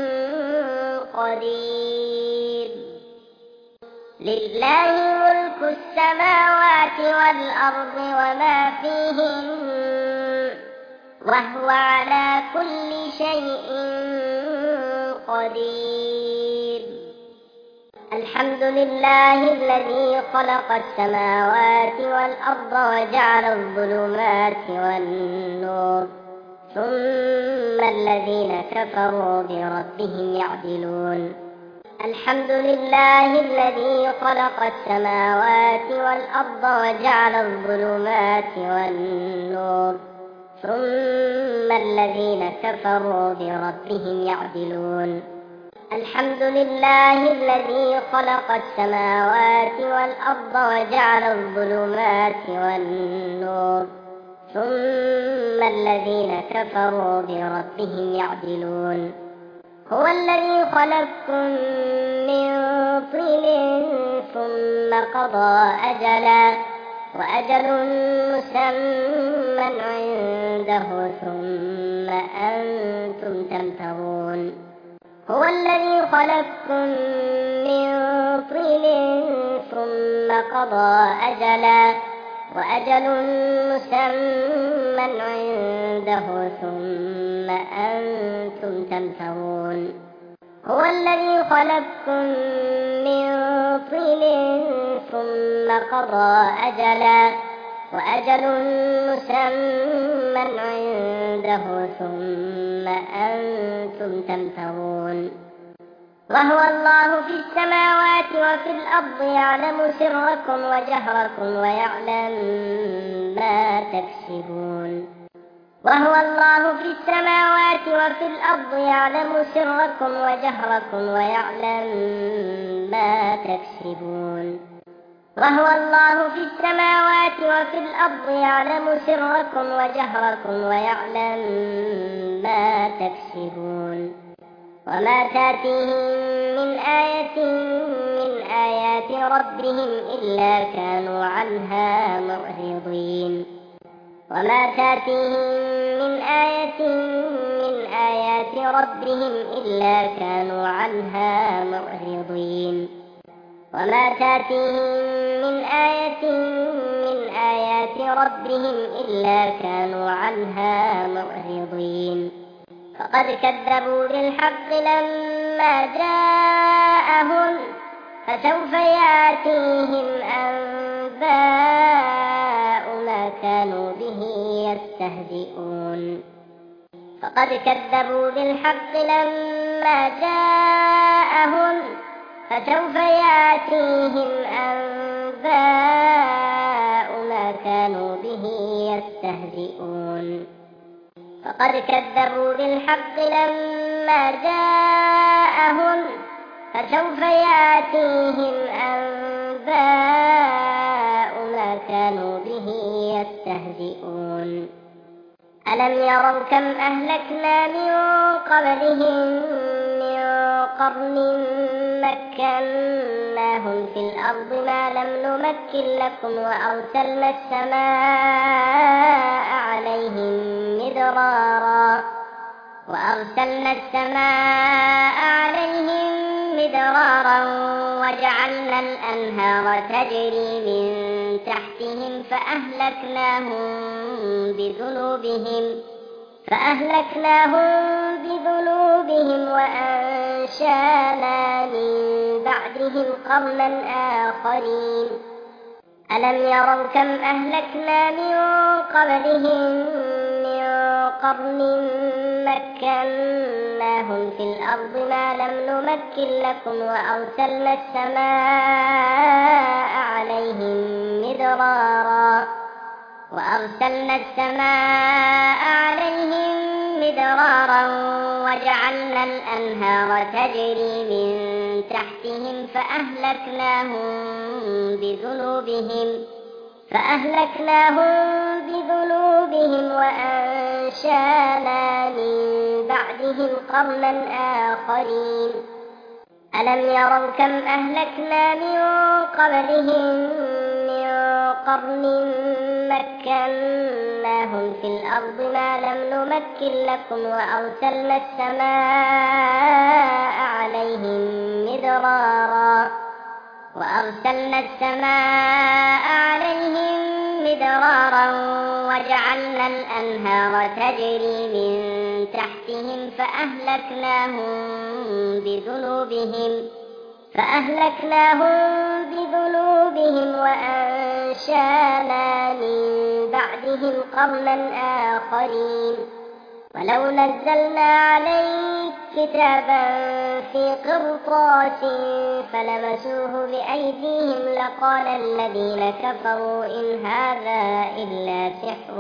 قدير لله ملك السماوات والأرض وما فيهن وهو على كل شيء قدير الحمد لله الذي خلق السماوات والأرض وجعل الظلمات والنور ثم الذين كفروا بربهم يعدلون الحمد لله الذي خلق السماوات والأرض وجعل الظلمات والنور ثم الذين كفروا بربهم يعدلون الحمد لله الذي خلق السماوات والأرض وجعل الظلمات والنور ثم الذين كفروا بربهم يعدلون هو الذي خلقكم من طين ثم قضى أجلا وأجل مسمى عنده ثم أنتم تمترون هو الذي خلقكم من طين ثم قضى أجلا وأجل مسمى عنده ثم أنتم تمترون هو الذي خلقكم من طين ثم قضى أجلا وأجل مسمى عنده ثم أنتم تمترون وهو الله في السماوات وفي الأرض يعلم سركم وجهركم ويعلم ما تكسبون وهو الله في السماوات وفي الأرض يعلم سركم وجهركم ويعلم ما تكسبون وهو الله في السماوات وفي الأرض يعلم سركم وجهركم ويعلم ما تكسبون وما تأتيهم من آية من آيات ربهم إلا كانوا عنها معرضين وما تأتيهم من آية من آيات ربهم إلا كانوا عنها معرضين وما تأتيهم من آية من آيات ربهم إلا كانوا عنها معرضين فقد كذبوا بالحق لما جاءهم فسوف يأتيهم أنباء ما كانوا به يستهزئون فقد كذبوا بالحق لما جاءهم فسوف يأتيهم أنباء ما كانوا به يستهزئون فقد كذبوا بالحق لما جاءهم فسوف يأتيهم أنباء ما كانوا به يستهزئون ألم يروا كم أهلكنا من قبلهم من قرن مكناهم في الأرض ما لم نمكن لكم وأرسلنا السماء عليهم مدرارا وأرسلنا السماء عليهم مدرارا وجعلنا الأنهار تجري من تحتهم فأهلكناهم بذنوبهم فأهلكناهم بذنوبهم وأنشأنا من بعدهم قرنا آخرين ألم يروا كم أهلكنا من قبلهم من قرن مكناهم في الأرض ما لم نمكن لكم وأرسلنا السماء عليهم مدرارا وأرسلنا السماء عليهم مدرارا وجعلنا الأنهار تجري من تحتهم فأهلكناهم بذنوبهم فأهلكناهم بذنوبهم وأنشأنا من بعدهم قرنا آخرين ألم يروا كم أهلكنا من قبلهم من قرن مكناهم في الأرض ما لم نمكن لكم وأرسلنا السماء عليهم مدرارا وأرسلنا السماء عليهم مدرارا وجعلنا الأنهار تجري من تحتهم فأهلكناهم بذنوبهم فأهلكناهم بذنوبهم وأنشأنا من بعدهم قرنا آخرين ولو نزلنا عليك كتابا في قرطاس فلمسوه بأيديهم لقال الذين كفروا إن هذا إلا سحر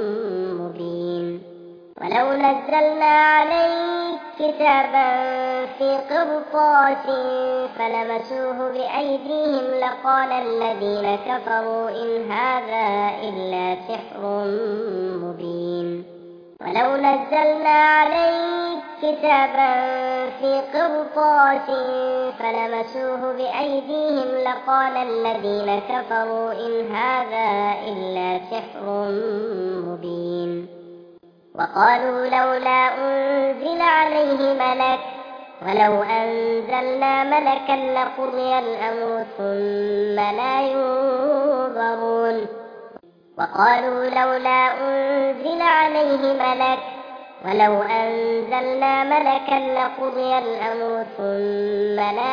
مبين ولو نزلنا عليك كتابا في قرطاس فلمسوه بأيديهم لقال الذين كفروا إن هذا إلا سحر مبين ولو نزلنا عليك كتابا في قرطاس فلمسوه بأيديهم لقال الذين كفروا إن هذا إلا سحر مبين وقالوا لولا أنزل عليه ملك ولو أنزلنا ملكا لقضي الأمر ثم لا ينظرون وقالوا لولا أنزل عليه ملك ولو أنزلنا ملكا لقضي الأمر ثم لا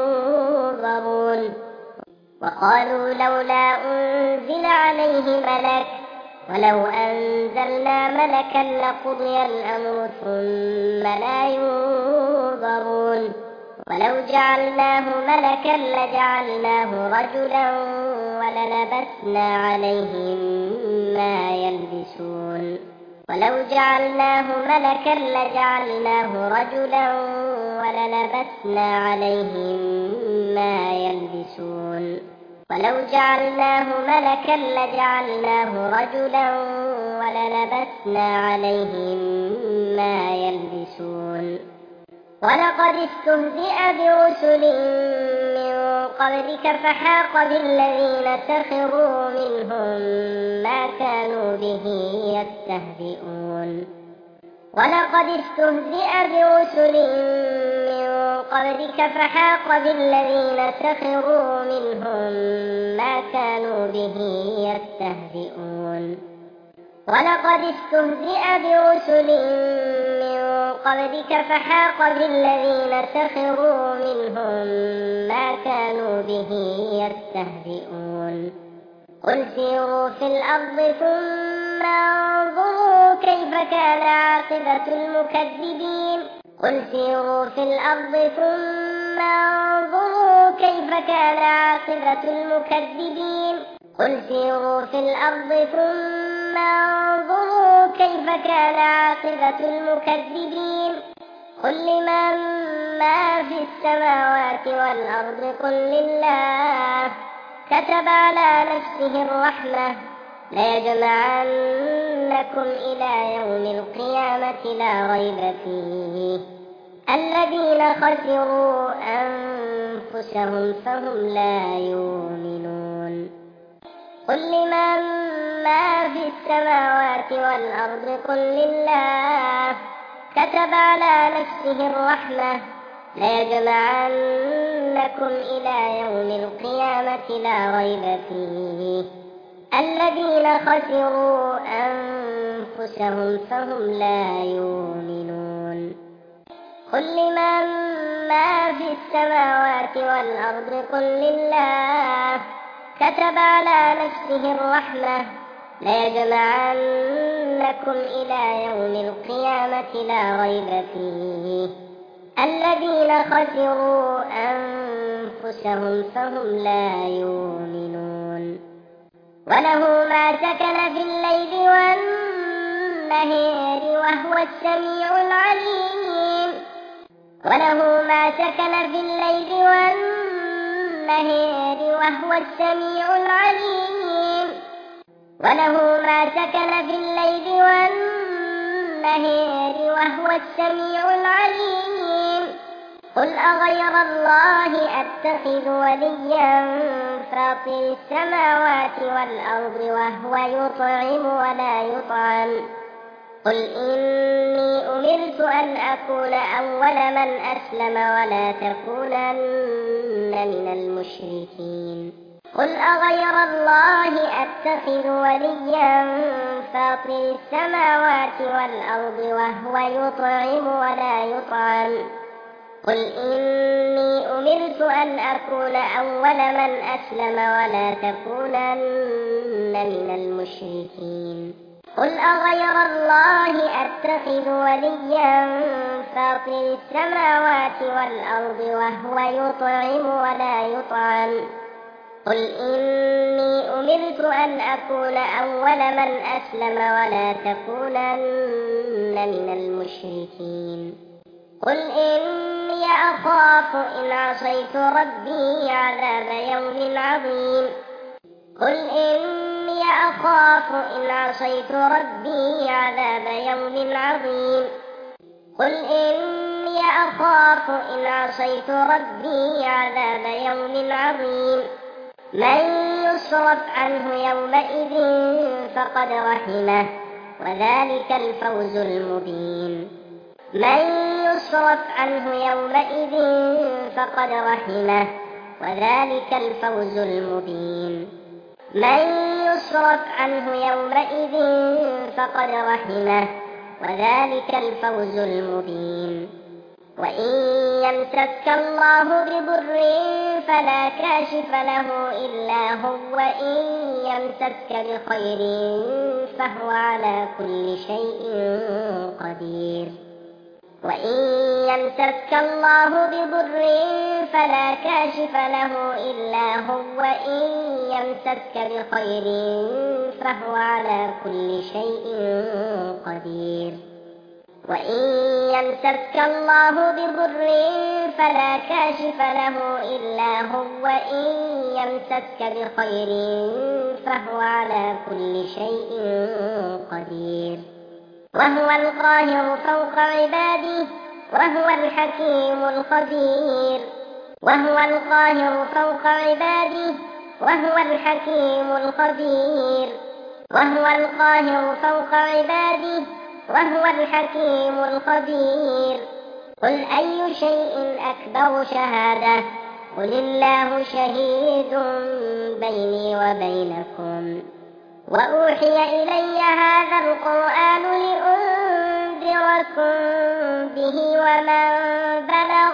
ينظرون وقالوا لولا أنزل عليه ملك ولو أنزلنا ملكا لقضي الأمر ثم لا ينظرون ولو جعلناه ملكا لجعلناه رجلا وللبسنا عليهم ما يلبسون ولو جعلناه ملكا لجعلناه رجلا وللبسنا عليهم ما يلبسون ولو جعلناه ملكا لجعلناه رجلا وللبسنا عليهم ما يلبسون ولقد استهزئ برسل من قبلك فحاق بالذين سخروا منهم ما كانوا به يستهزئون ولقد استهزئ برسل من قبلك فحاق بالذين سخروا منهم ما كانوا به يستهزئون ولقد استهزئ برسل من قبلك فحاق بالذين سخروا منهم ما كانوا به يستهزئون قل سيروا في الأرض ثم انظروا كيف كان عاقبة المكذبين قل سيروا في الأرض ثم انظروا كيف كان عاقبة المكذبين قل سيروا في الأرض ثم انظروا كيف كان عاقبة المكذبين قل لمن ما في السماوات والأرض قل لله كتب على نفسه الرحمة ليجمعنكم إلى يوم القيامة لا ريب فيه الذين خسروا أنفسهم فهم لا يؤمنون قل لمن ما في السماوات والأرض قل لله كتب على نفسه الرحمة ليجمعنكم إلى يوم القيامة لا ريب فيه الذين خسروا أنفسهم فهم لا يؤمنون قل لمن ما في السماوات والأرض قل لله كتب على نفسه الرحمة ليجمعنكم إلى يوم القيامة لا ريب فيه الذين خسروا أنفسهم فهم لا يؤمنون وله ما سكن في الليل والنهار وهو السميع العليم وله ما سكن في الليل والنهار وهو السميع العليم وله ما سكن في الليل والنهار وهو السميع العليم قل أغير الله أتخذ وليا فاطر السماوات والأرض وهو يطعم ولا يطعم قل إني أمرت أن أكون أول من أسلم ولا تكونن من المشركين قل أغير الله أتخذ وليا فاطر السماوات والأرض وهو يطعم ولا يطعم قل إني أمرت أن أكون أول من أسلم ولا تكونن من المشركين قل أغير الله أتخذ وليا فاطر السماوات والأرض وهو يطعم ولا يطعم قل إني أمرت أن أكون أول من أسلم ولا تكونن من المشركين قل إني أخاف إن عصيت ربي عذاب يوم عظيم قل إني أخاف إن عصيت ربي عذاب يوم عظيم قل إني أخاف إن عصيت ربي عذاب يوم عظيم من يصرف عنه يومئذ فقد رحمه وذلك الفوز المبين من يصرف عنه يومئذ فقد رحمه وذلك الفوز المبين من يصرف عنه يومئذ فقد رحمه وذلك الفوز المبين وإن يمسك الله بضر فلا كاشف له إلا هو وإن يمسك بخير فهو على كل شيء قدير وإن يمسك الله بضر فلا كاشف له إلا هو وإن يمسك بخير فهو على كل شيء قدير وإن يمسك الله بضر فلا كاشف له إلا هو وإن يمسك بخير فهو على كل شيء قدير وهو القاهر فوق عباده وهو الحكيم الخبير وهو القاهر فوق عباده وهو الحكيم الخبير وهو القاهر فوق عباده وهو الحكيم الخبير قل أي شيء أكبر شهادة قل الله شهيد بيني وبينكم وأوحي إلي هذا القرآن لأنذركم به ومن بلغ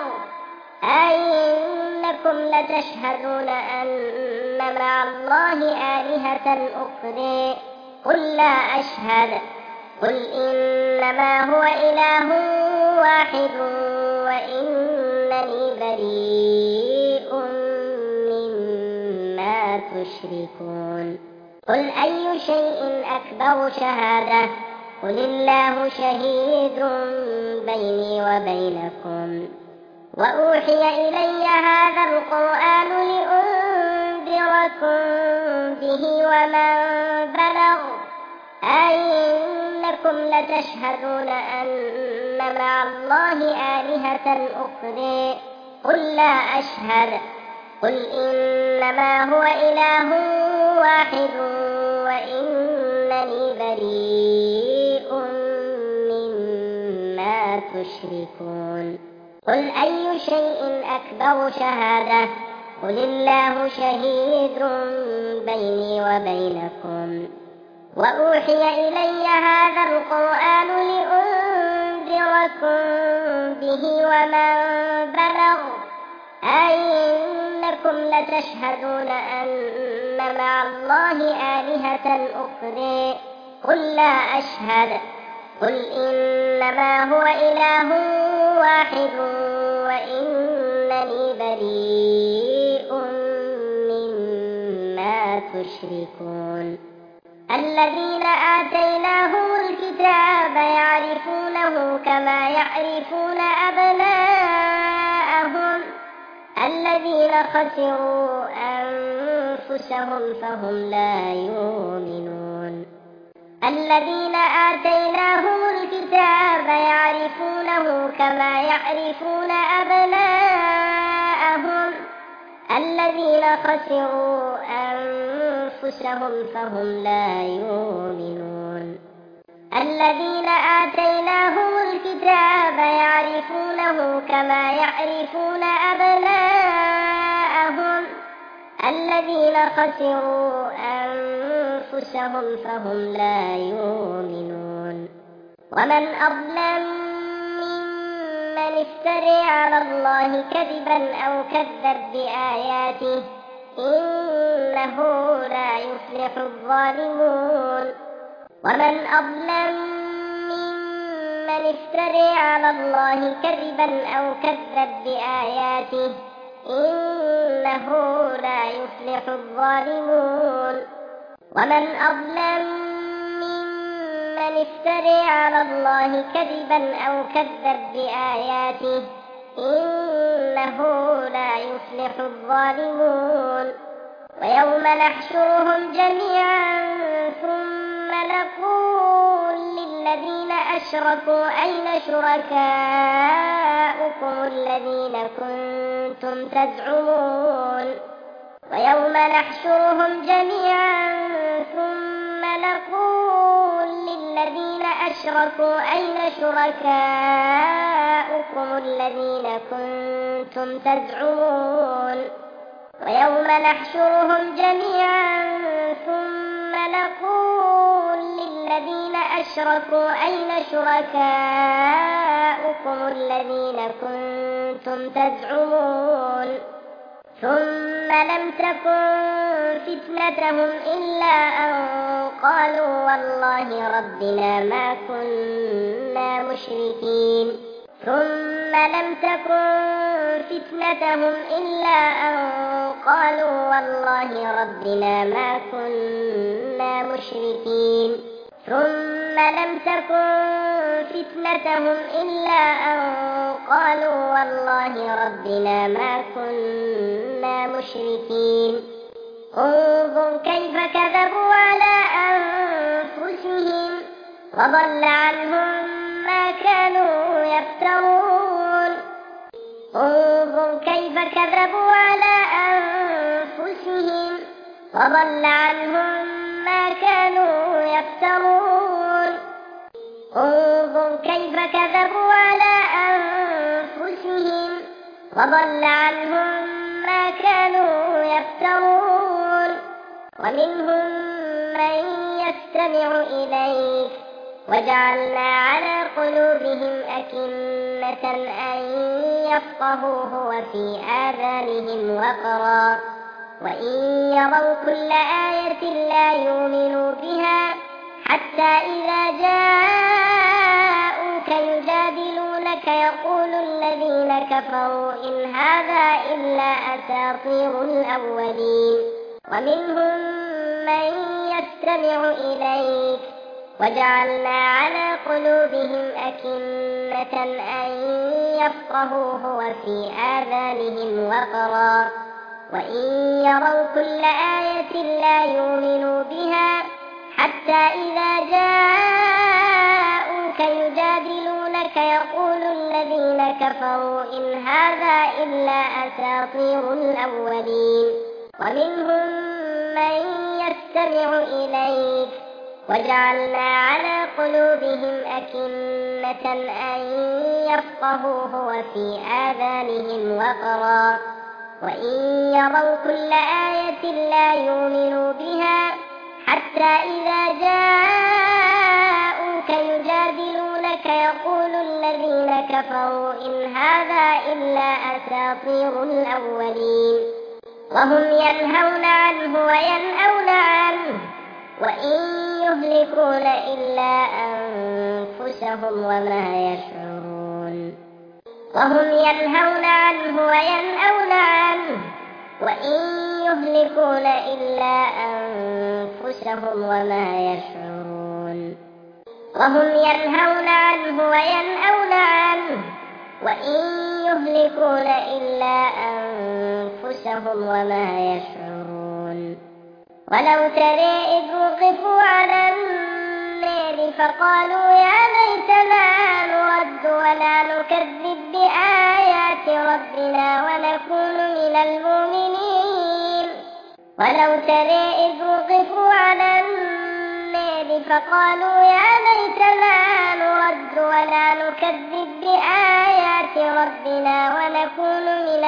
أئنكم لتشهدون أن مع الله آلهة أخرى قل لا أشهد قل إنما هو إله واحد وإنني بريء مما تشركون قل أي شيء أكبر شهادة قل الله شهيد بيني وبينكم وأوحي إلي هذا القرآن لأنذركم به ومن بلغ أئنكم لتشهدون أن مع الله آلهة أخرى قل لا أشهد قل إنما هو إله واحد وإنني بريء مما تشركون قل أي شيء أكبر شهادة قل الله شهيد بيني وبينكم وأوحي إلي هذا القرآن لأنذركم به ومن بلغ أئنكم لتشهدون أن مع الله آلهة أخرى قل لا أشهد قل إنما هو إله واحد وإنني بريء مما تشركون الذين آتيناهم الكتاب يعرفونه كما يعرفون أبناءهم الذين خسروا أنفسهم فهم لا يؤمنون الذين آتيناهم الكتاب يعرفونه كما يعرفون أبناءهم الذين خسروا أنفسهم فهم لا يؤمنون الذين آتيناهم الكتاب يعرفونه كما يعرفون أبناءهم الذين خسروا أنفسهم فهم لا يؤمنون ومن أظلم ممن افتري على الله كذبا أو كذب بآياته إنه لا يفلح الظالمون ومن أظلم ممن افتري على الله كذبا أو كذب بآياته إنه لا يفلح الظالمون ومن أظلم ممن افتري على الله كذبا أو كذب بآياته إنه لا يفلح الظالمون ويوم نحشرهم جميعا ثم نقول للذين أشركوا أين شركاؤكم الذين كنتم تزعمون ويوم نحشرهم جميعا ثم نقول للذين أشركوا أين شركاؤكم الذين كنتم تزعمون ويوم نحشرهم جميعا ثم نقول للذين أشركوا أين شركاؤكم الذين كنتم تزعمون ثم لم تكن فتنتهم إلا أن قالوا والله ربنا ما كنا مشركين ثم لم تكن فتنتهم إلا أن قالوا والله ربنا ما كنا مشركين ثم لم تكن فتنتهم إلا أن قالوا والله ربنا ما كنا مشركين انظر كيف كذبوا على أنفسهم وضل عنهم ما كانوا يفترون انظر كيف كذبوا على أنفسهم وضل عنهم ما كانوا يفترون انظر كيف كذبوا على أنفسهم وضل عنهم ما كانوا يفترون ومنهم من يستمع إليك وجعلنا على قلوبهم أكنة أن يفقهوه وفي آذانهم وقرا وإن يروا كل آية لا يؤمنوا بها حتى إذا جاءوك يجادلونك يقول الذين كفروا إن هذا إلا أساطير الأولين ومنهم من يستمع إليك وجعلنا على قلوبهم أكنة أن يفقهوه وفي آذانهم وقرا وإن يروا كل آية لا يؤمنوا بها حتى إذا جاءوك يجادلونك يقول الذين كفروا إن هذا إلا أساطير الأولين ومنهم من يستمع إليك وجعلنا على قلوبهم أكنة أن يفقهوه وفي آذانهم وقرا وإن يروا كل آية لا يؤمنوا بها حتى إذا جاءوك يجادلونك يقول الذين كفروا إن هذا إلا أساطير الأولين وهم ينهون عنه وينأون عنه وإن يهلكون إلا أنفسهم وما يشعرون وهم ينهون عنه وينأون عنه وإن يهلكون إلا أنفسهم وما يشعرون وهم ينهون عنه وينأون عنه وإن يهلكون إلا أنفسهم وما يشعرون ولو ترى إذ وقفوا على النار فقالوا يا ليتنا نرد ولا نكذب بآيات ربنا ونكون من المؤمنين ولو ترى إذ وقفوا على النار فقالوا يا ليتنا نرد ولا نكذب بآيات ربنا ونكون من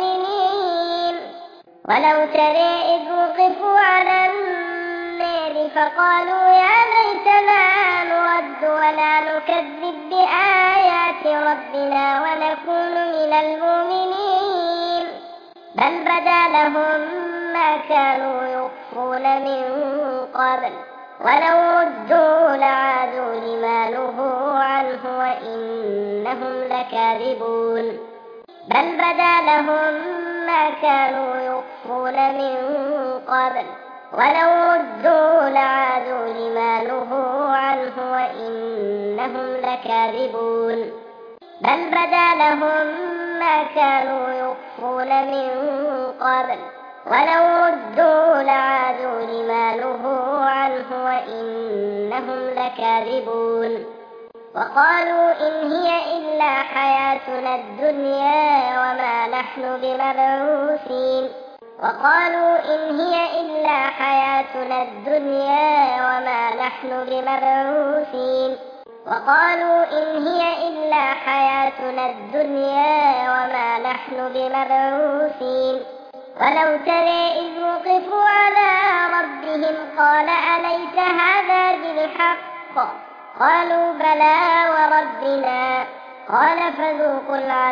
المؤمنين ولو ترى إذ وقفوا على النار فقالوا يا ليتنا نرد ولا نكذب بآيات ربنا ونكون من المؤمنين بل بدا لهم ما كانوا يخفون من قبل ولو ردوا لعادوا لما نهوا عنه وإنهم لكاذبون بل بدا لهم ما كانوا يخفون من قبل ولو ردوا لعادوا لما نهوا عنه وإنهم لكاذبون بل بدا لهم ما كانوا يخفون من قبل ولو ردوا لعادوا لما نهوا عنه وإنهم لكاذبون وقالوا إن هي إلا حياتنا الدنيا وما نحن بمبعوثين وقالوا إن هي إلا حياتنا الدنيا وما نحن بمبعوثين وقالوا إن هي إلا حياتنا الدنيا وما نحن بمبعوثين ولو ترى إذ وقفوا على ربهم قال أليس هذا بالحق قالوا بلى وربنا قال فذوقوا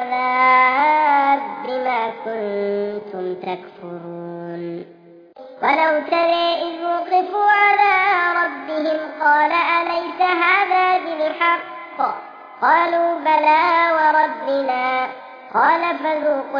العذاب بما كنتم تكفرون ولو ترى إذ وقفوا على ربهم قال أليس هذا بالحق قالوا بلى وربنا قال فذوقوا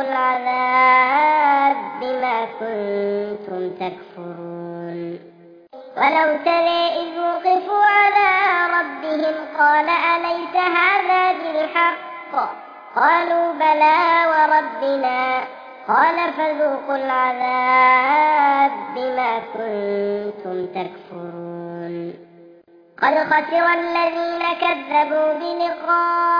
العذاب بما كنتم تكفرون ولو ترى إذ وقفوا على ربهم قال أليس هذا بالحق قالوا بلى وربنا قال فذوقوا العذاب بما كنتم تكفرون قد خسر الذين كذبوا بلقاء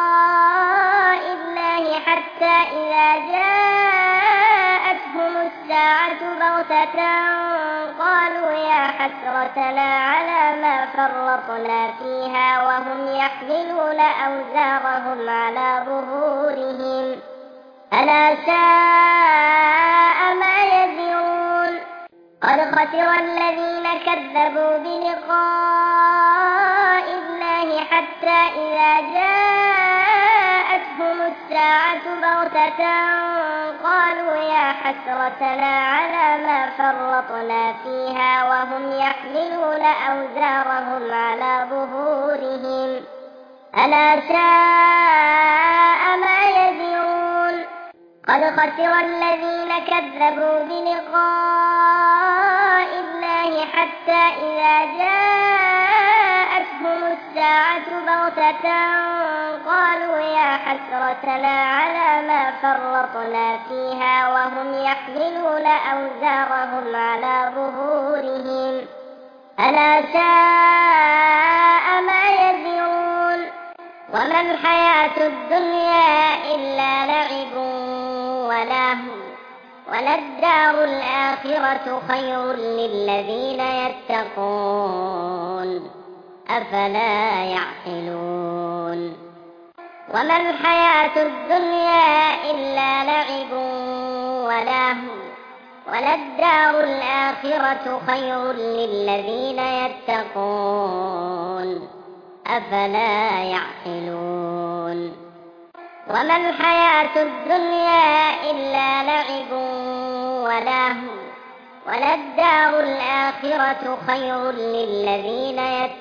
الله حتى إذا جاءتهم الساعة بغتة قالوا يا حسرتنا على ما فرطنا فيها وهم يحملون أوزارهم على ظهورهم ألا ساء ما يزرون قد خسر الذين كذبوا بلقاء الله حتى إذا جاءتهم الساعة بغتة قالوا يا حسرتنا على ما فرطنا فيها وهم يحملون أوزارهم على ظهورهم ألا ساء ما يزرون قد خسر الذين كذبوا بلقاء الله حتى إذا جاءتهم الساعة بغتة قالوا يا حسرتنا على ما فرطنا فيها وهم يحملون أوزارهم على ظهورهم ألا ساء ما يزرون وما الحياة الدنيا إلا لعب ولهو وللدار الآخرة خير للذين يتقون أفلا يعقلون وما الحياة الدنيا إلا لعب ولهو وللدار الآخرة خير للذين يتقون أفلا يعقلون وما الحياة الدنيا إلا لعب ولهو وللدار الآخرة خير للذين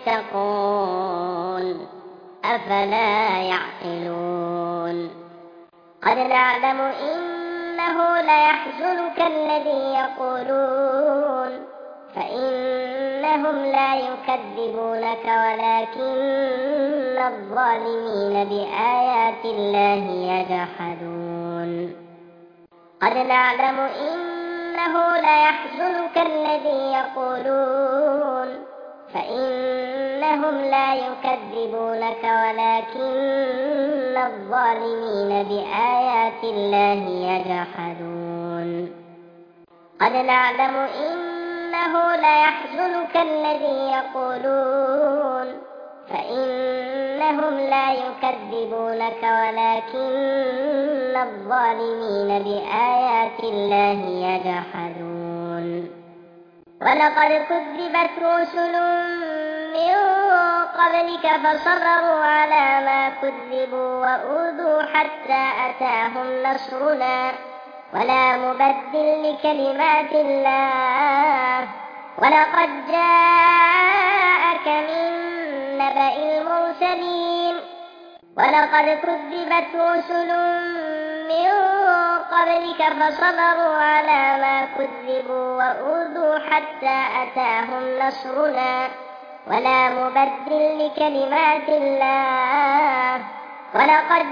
يتقون أفلا يعقلون قد نعلم إنه ليحزنك الذي يقولون فإنهم لا يكذبونك ولكن الظالمين بآيات الله يجحدون قد نعلم إنه ليحزنك الذي يقولون فإنهم لا يكذبونك ولكن الظالمين بآيات الله يجحدون قد نعلم إنه ليحزنك الذي يقولون فإنهم لا يكذبونك ولكن الظالمين بآيات الله يجحدون ولقد كذبت رسل من قبلك فصبروا على ما كذبوا وأوذوا حتى أتاهم نصرنا ولا مبدل لكلمات الله ولقد جاءك من نبأ المرسلين ولقد كذبت رسل من قبلك فصبروا على ما كذبوا وأوذوا حتى أتاهم نصرنا ولا مبدل لكلمات الله ولقد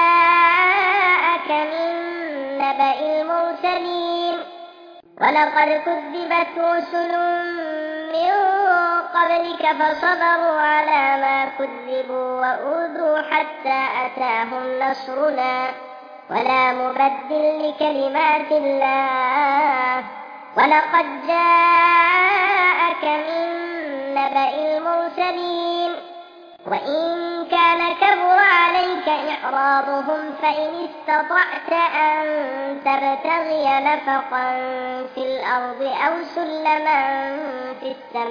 جاءك من نبأ المرسلين ولقد كذبت رسل من قبلك فصبروا على ما كذبوا وأوذوا حتى أتاهم نصرنا ولا مبدل لكلمات الله ولقد جاءك من نبأ المرسلين وإن كان كبر عليك إعراضهم فإن استطعت أن تبتغي نفقا في الأرض أو سلما في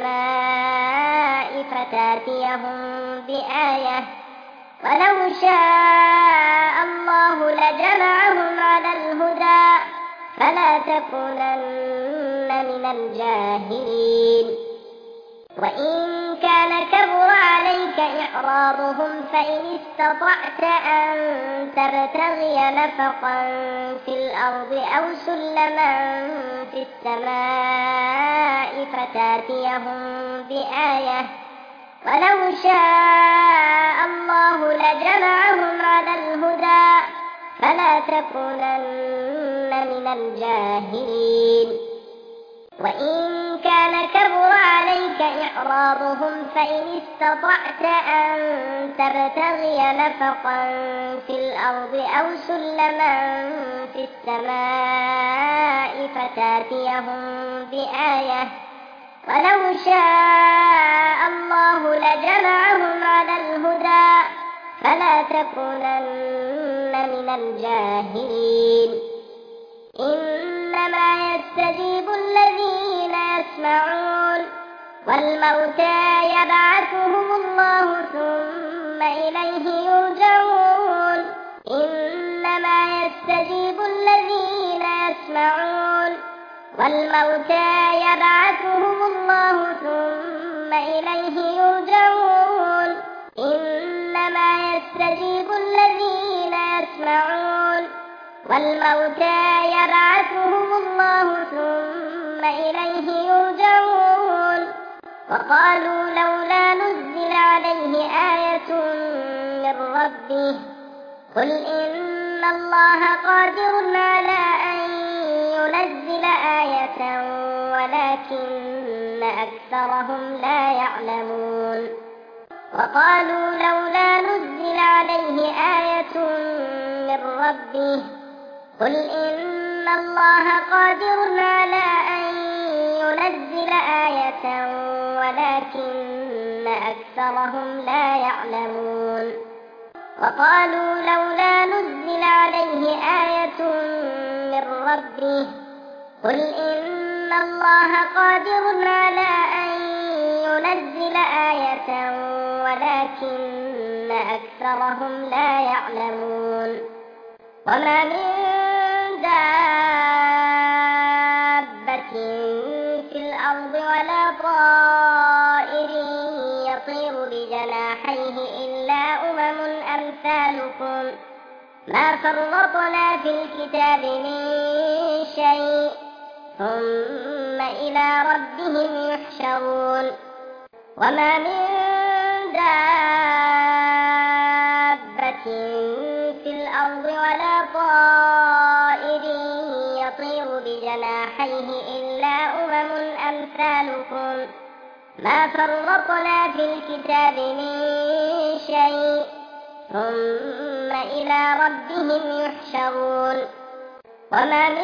السماء فتاتيهم بآية ولو شاء الله لجمعهم على الهدى فلا تكونن من الجاهلين وإن كان كبر عليك إعراضهم فإن استطعت أن تبتغي نفقا في الأرض أو سلما في السماء فتاتيهم بآية ولو شاء الله لجمعهم على الهدى فلا تكونن من الجاهلين وإن كان كبر عليك إعراضهم فإن استطعت أن تبتغي نفقا في الأرض أو سلما في السماء فتاتيهم بآية ولو شاء الله لجمعهم على الهدى فلا تكونن من الجاهلين إنما يستجيب الذين يسمعون والموتى يبعثهم الله ثم إليه يرجعون إنما يستجيب الذين يسمعون والموتى يبعثهم الله ثم إليه يرجعون إنما يستجيب الذين يسمعون والموتى يبعثهم الله ثم إليه يرجعون وقالوا لولا نزل عليه آية من ربه قل إن الله قادر على أن ينزل آية ولكن أكثرهم لا يعلمون وقالوا لولا نزل عليه آية من ربه قل إن الله قادر على أن ينزل آية ولكن أكثرهم لا يعلمون وقالوا لولا نزل عليه آية من ربه قل إن الله قادر على أن ينزل آية ولكن أكثرهم لا يعلمون وما من دابة في الأرض ولا طائر يطير بجناحيه إلا أمم أمثالكم ما فرطنا في الكتاب من شيء ثم إلى ربهم يحشرون وما من دابة في الأرض ولا طائر يطير بجناحيه إلا أمم أمثالكم ما فرطنا في الكتاب من شيء ثم إلى ربهم يحشرون وما من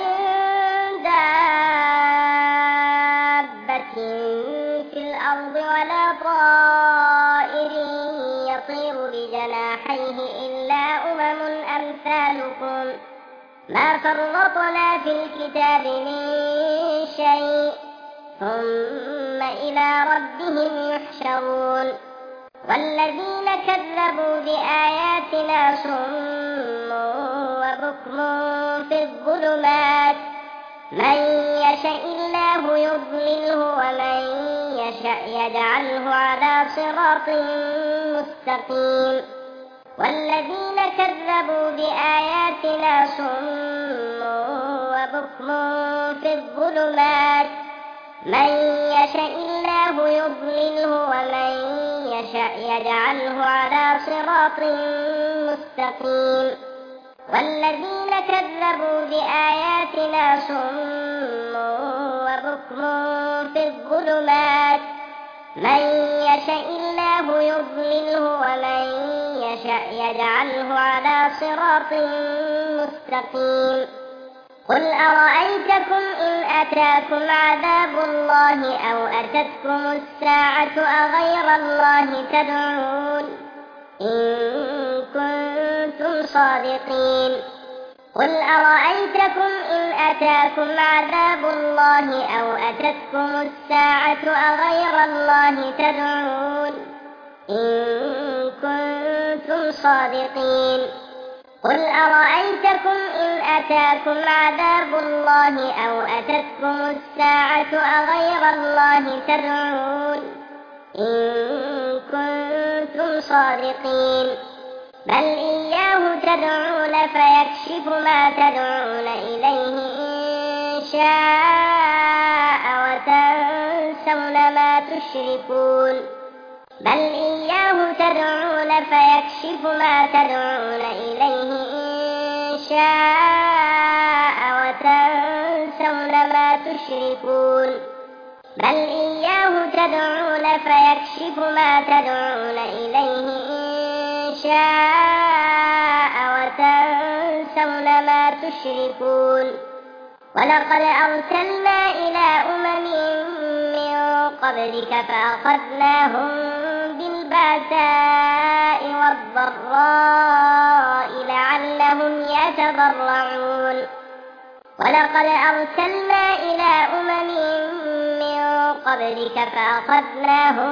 دابة في الأرض ولا طائر يطير بجناحيه إلا أمم أمثالكم ما فرطنا في الكتاب من شيء ثم إلى ربهم يحشرون والذين كذبوا بآياتنا صم وبكم في الظلمات من يشاء الله يضلله ومن يشاء يجعله على صراط مستقيم والذين كذبوا بآياتنا صم وبكم في الظلمات من يشاء الله يضلله ومن يشاء يجعله على صراط مستقيم والذين كذبوا بآياتنا صم وبكم في الظلمات من يشاء الله يضلله ومن يشاء يجعله على صراط مستقيم قل أرأيتكم إن أتاكم عذاب الله أو أتتكم الساعة أغير الله تدعون إن كنتم صادقين قل أرأيتكم إن أتاكم عذاب الله أو أتتكم الساعة أغير الله تدعون إن كنتم صادقين قل أرأيتكم إن أتاكم عذاب الله أو أتتكم الساعة أغير الله تدعون إن كنتم صادقين بل إياه تدعون فيكشف ما تدعون إليه إن شاء وتنسون ما تشركون بل إياه تدعون فيكشف ما تدعون إليه إن شاء وتنسون ما تشركون بل إياه تدعون فيكشف ما تدعون إليه إن شاء وتنسون ما تشركون ولقد أرسلنا إلى أمم من قبلك فأخذناهم بالبأساء والضراء لعلهم يتضرعون ولقد أرسلنا إلى أمم من قبلك فأخذناهم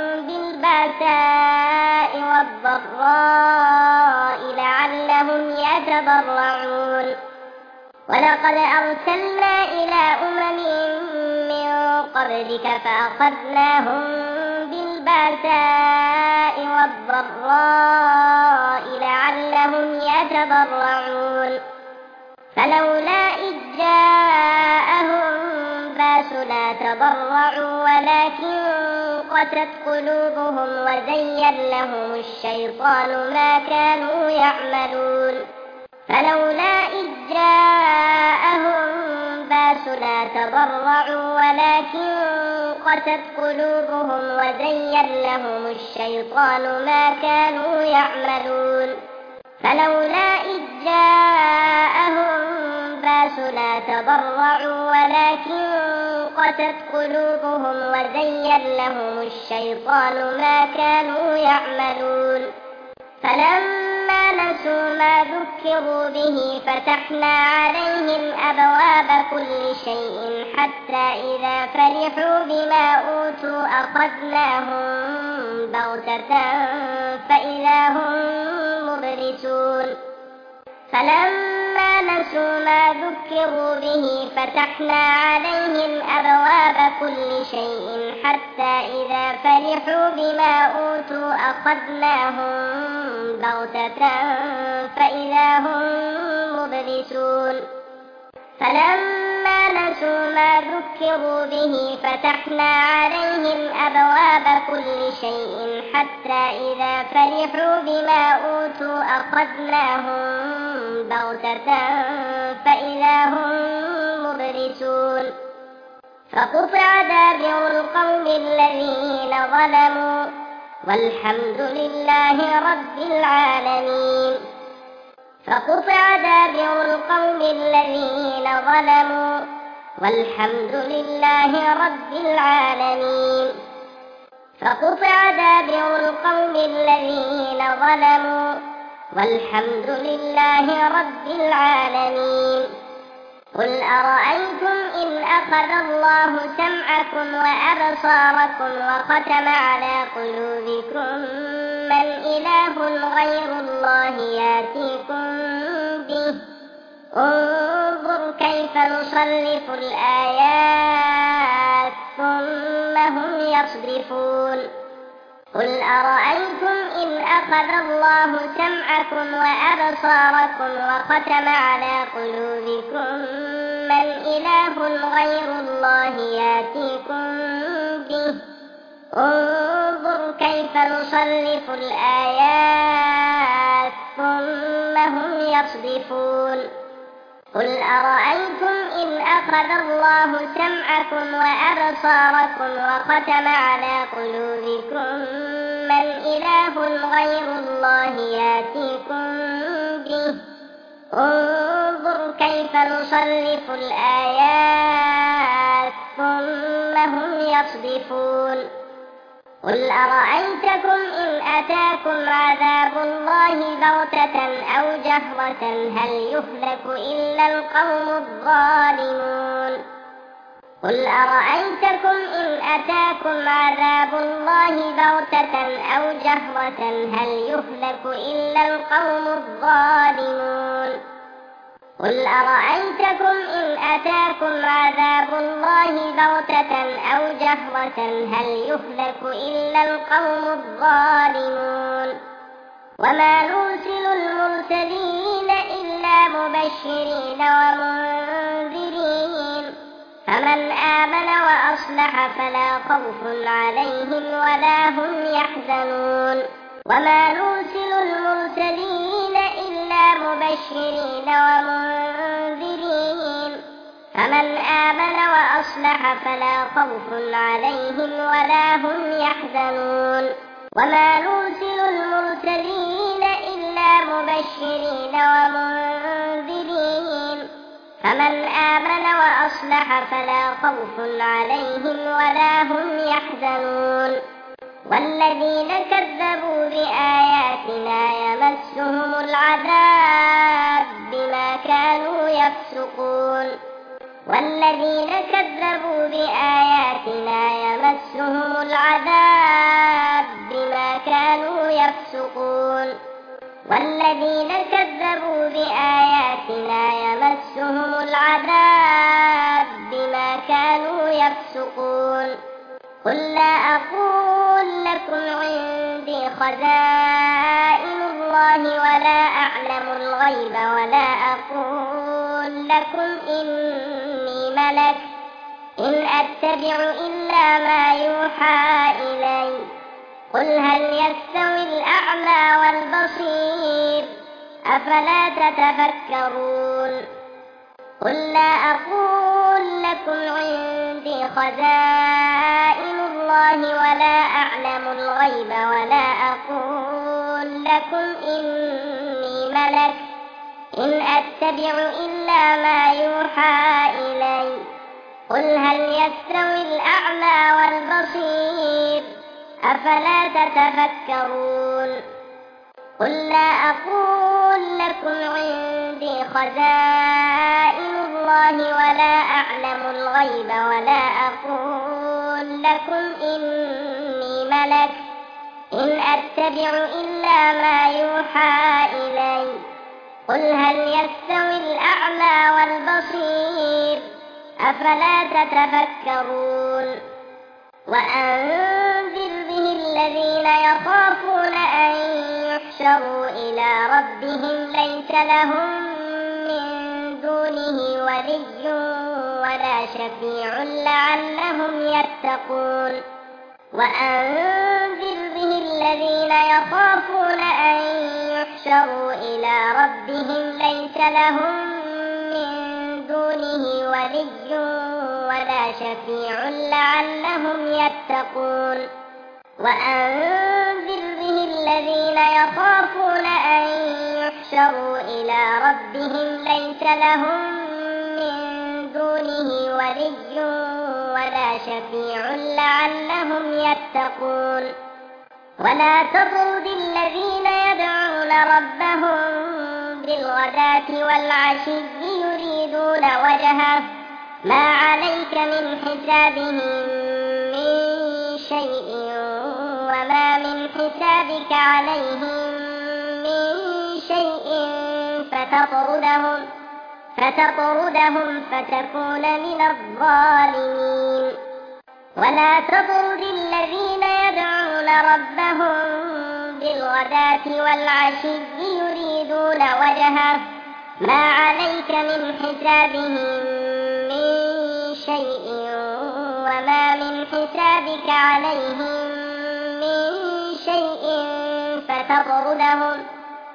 بالبأساء والضراء لعلهم يتضرعون ولقد أرسلنا إلى أمم من قبلك فأخذناهم بالبأساء والضراء لعلهم يتضرعون فلولا إذ جاءهم بأسنا تضرعوا ولكن قست قلوبهم وزين لهم الشيطان ما كانوا يعملون فلولا إذ جاءهم بأسنا تضرعوا ولكن قست قلوبهم وزين لهم الشيطان ما كانوا يعملون فلولا إذ جاءهم بأسنا تضرعوا ولكن قست قلوبهم وزين لهم الشيطان ما كانوا يعملون فلما نسوا ما ذكروا به فتحنا عليهم أبواب كل شيء حتى إذا فرحوا بما أوتوا أخذناهم بغتة فإذا هم مبلسون فلما نسوا ما ذكروا به فتحنا عليهم أبواب كل شيء حتى إذا فرحوا بما أوتوا أخذناهم بغتة فإذا هم مبلسون فلما نسوا ما ذكروا به فتحنا عليهم أبواب كل شيء حتى إذا فرحوا بما أوتوا أخذناهم بغتة فإذا هم مبلسون فقطع دابر القوم الذين ظلموا والحمد لله رب العالمين فقطع دابر القوم الذين ظلموا والحمد لله رب العالمين فقطع دابر القوم الذين ظلموا والحمد لله رب العالمين قل أرأيتم إن أخذ الله سمعكم وأبصاركم وختم على قلوبكم من إله غير الله يأتيكم به انظر كيف نصرف الآيات ثم هم يصدفون قل أرأيتم إن أخذ الله سمعكم وأبصاركم وختم على قلوبكم من إله غير الله يأتيكم به انظر كيف نصرف الآيات ثم هم يصدفون قل أرأيتم إن أخذ الله سمعكم وأبصاركم وختم على قلوبكم من إله غير الله يأتيكم به انظر كيف نصرف الآيات ثم هم يصدفون قل أرأيتكم إن أتاكم عذاب الله بغتة أو جهرة هل يهلك إلا القوم الظالمون قل أرأيتكم إن أتاكم عذاب الله بغتة أو جهرة هل يهلك إلا القوم الظالمون قل أرأيتكم إن أتاكم عذاب الله بغتة أو جهرة هل يهلك إلا القوم الظالمون وما نرسل المرسلين إلا مبشرين ومنذرين فمن آمن وأصلح فلا خوف عليهم ولا هم يحزنون وما نرسل المرسلين إلا مبشرين ومنذرين فمن آمن وأصلح فلا خوف عليهم ولا هم يحزنون وما نرسل المرسلين إلا مبشرين ومنذرين فمن آمن وأصلح فلا خوف عليهم ولا هم يحزنون والذين كذبوا بآياتنا يمسهم العذاب بما كانوا يفسقون والذين كذبوا بآياتنا يمسهم العذاب بما كانوا يفسقون والذين كذبوا بآياتنا يمسهم العذاب بما كانوا يفسقون قل لا أقول لكم عندي خزائن الله ولا أعلم الغيب ولا أقول لكم إني ملك إن أتبع إلا ما يوحى إلي قل هل يستوي الأعمى والبصير أفلا تتفكرون قل لا أقول لكم عندي خزائن الله ولا أعلم الغيب ولا أقول لكم إني ملك إن أتبع إلا ما يوحى إلي قل هل يستوي الأعمى والبصير أفلا تتفكرون قل لا أقول لكم عندي خزائن الله ولا أعلم الغيب ولا أقول لكم إني ملك إن أتبع إلا ما يوحى إلي قل هل يستوي الأعمى والبصير أفلا تتفكرون وأنذر به الذين يخافون أن يحشروا إلى ربهم ليس لهم من دونه ولي ولا شفيع لعلهم يتقون وأنذر به الذين يخافون أن يحشروا إلى ربهم ليس لهم من دونه ولي ولا شفيع لعلهم يتقون وأنذر به الذين يخافون أن يحشروا إلى ربهم ليس لهم من دونه ولي ولا شفيع لعلهم يتقون ولا تطرد الذين يدعون ربهم بالغداة والعشي يريدون وجهه ما عليك من حسابهم من شيء وما من حسابك عليهم من شيء فتطردهم فتطردهم فتكون من الظالمين ولا تطرد الذين يدعون ربهم بالغداة والعشي يريدون وجهه ما عليك من حسابهم من شيء وما من حسابك عليهم من شيء فتطردهم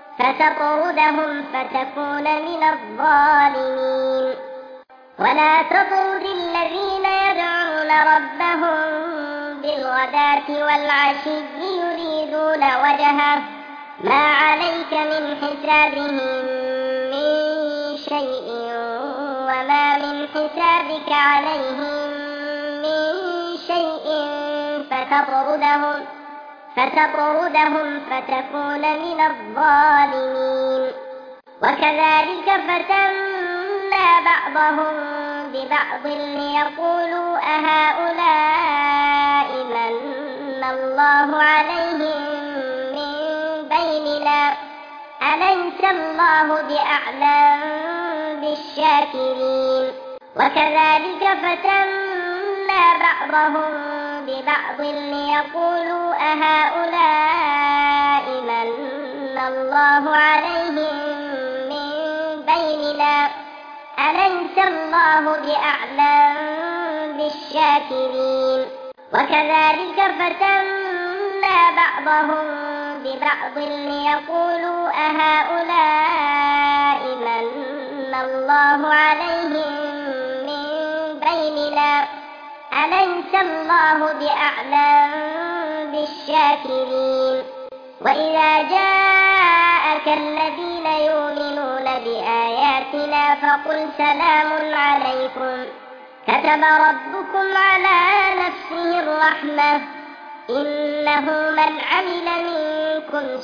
فتطردهم فتكون من الظالمين ولا تطرد الذين يدعون ربهم بالغداة والعشي يريدون وجهه ما عليك من حسابهم من شيء وما من حسابك عليهم من شيء فتطردهم فتطردهم فتكون من الظالمين وكذلك فتنا بعضهم ببعض ليقولوا أهؤلاء من الله عليهم من بيننا أليس الله بأعلم بالشاكرين وكذلك فتنا بعضهم ببعض ليقولوا أهؤلاء من الله عليهم من بيننا أليس الله بأعلم بالشاكرين وكذلك فتنا بعضهم ببعض ليقولوا أهؤلاء من الله عليهم من بيننا أليس الله بأعلم بالشاكرين وإذا جاءك الذين يؤمنون بآياتنا فقل سلام عليكم كتب ربكم على نفسه الرحمة إنه من عمل منكم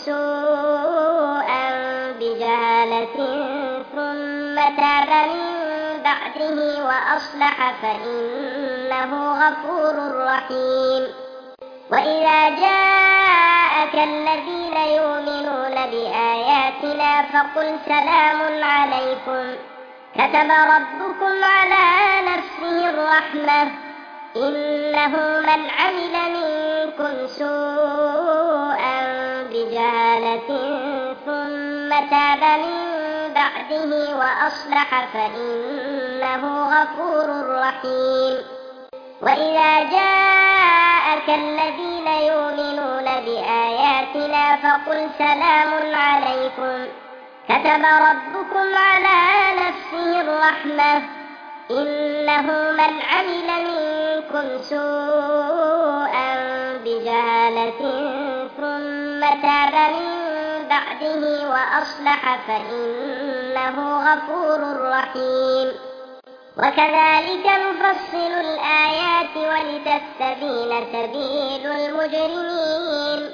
سوءا بجهالة ثم تاب من بعده وأصلح فإنه غفور رحيم وإذا جاءك الذين يؤمنون بآياتنا فقل سلام عليكم كتب ربكم على نفسه الرحمة إنه من عمل منكم سوءا بجهالة ثم تاب من بعده وأصلح فإنه غفور رحيم وإذا جاءك الذين يؤمنون بآياتنا فقل سلام عليكم كتب ربكم على نفسه الرحمة إنه من عمل منكم سوءا بجهالة ثم تاب من بعده وأصلح فإنه غفور رحيم وكذلك نفصل الآيات ولتستبين سبيل المجرمين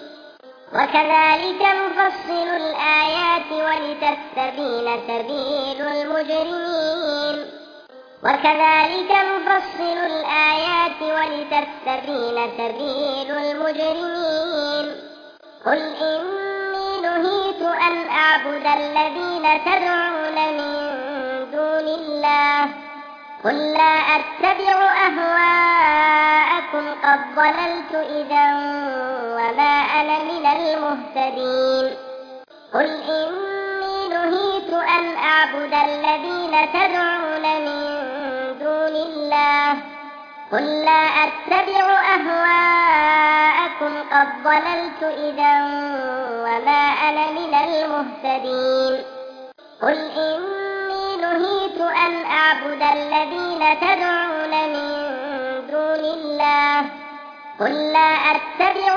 وكذلك نفصل الآيات ولتستبين سبيل المجرمين وكذلك نفصل الآيات ولتستبين سبيل المجرمين قل إني نهيت أن أعبد الذين تدعون من دون الله قل لا أتبع أهواءكم قد ضللت إذا وما أنا من المهتدين قل إني نهيت أن أعبد الذين تدعون من دون الله قل لا أتبع أهواءكم قد ضللت إذا وما أنا من المهتدين قل إني نهيت أن أعبد الذين تدعون من دون الله قل لا أتبع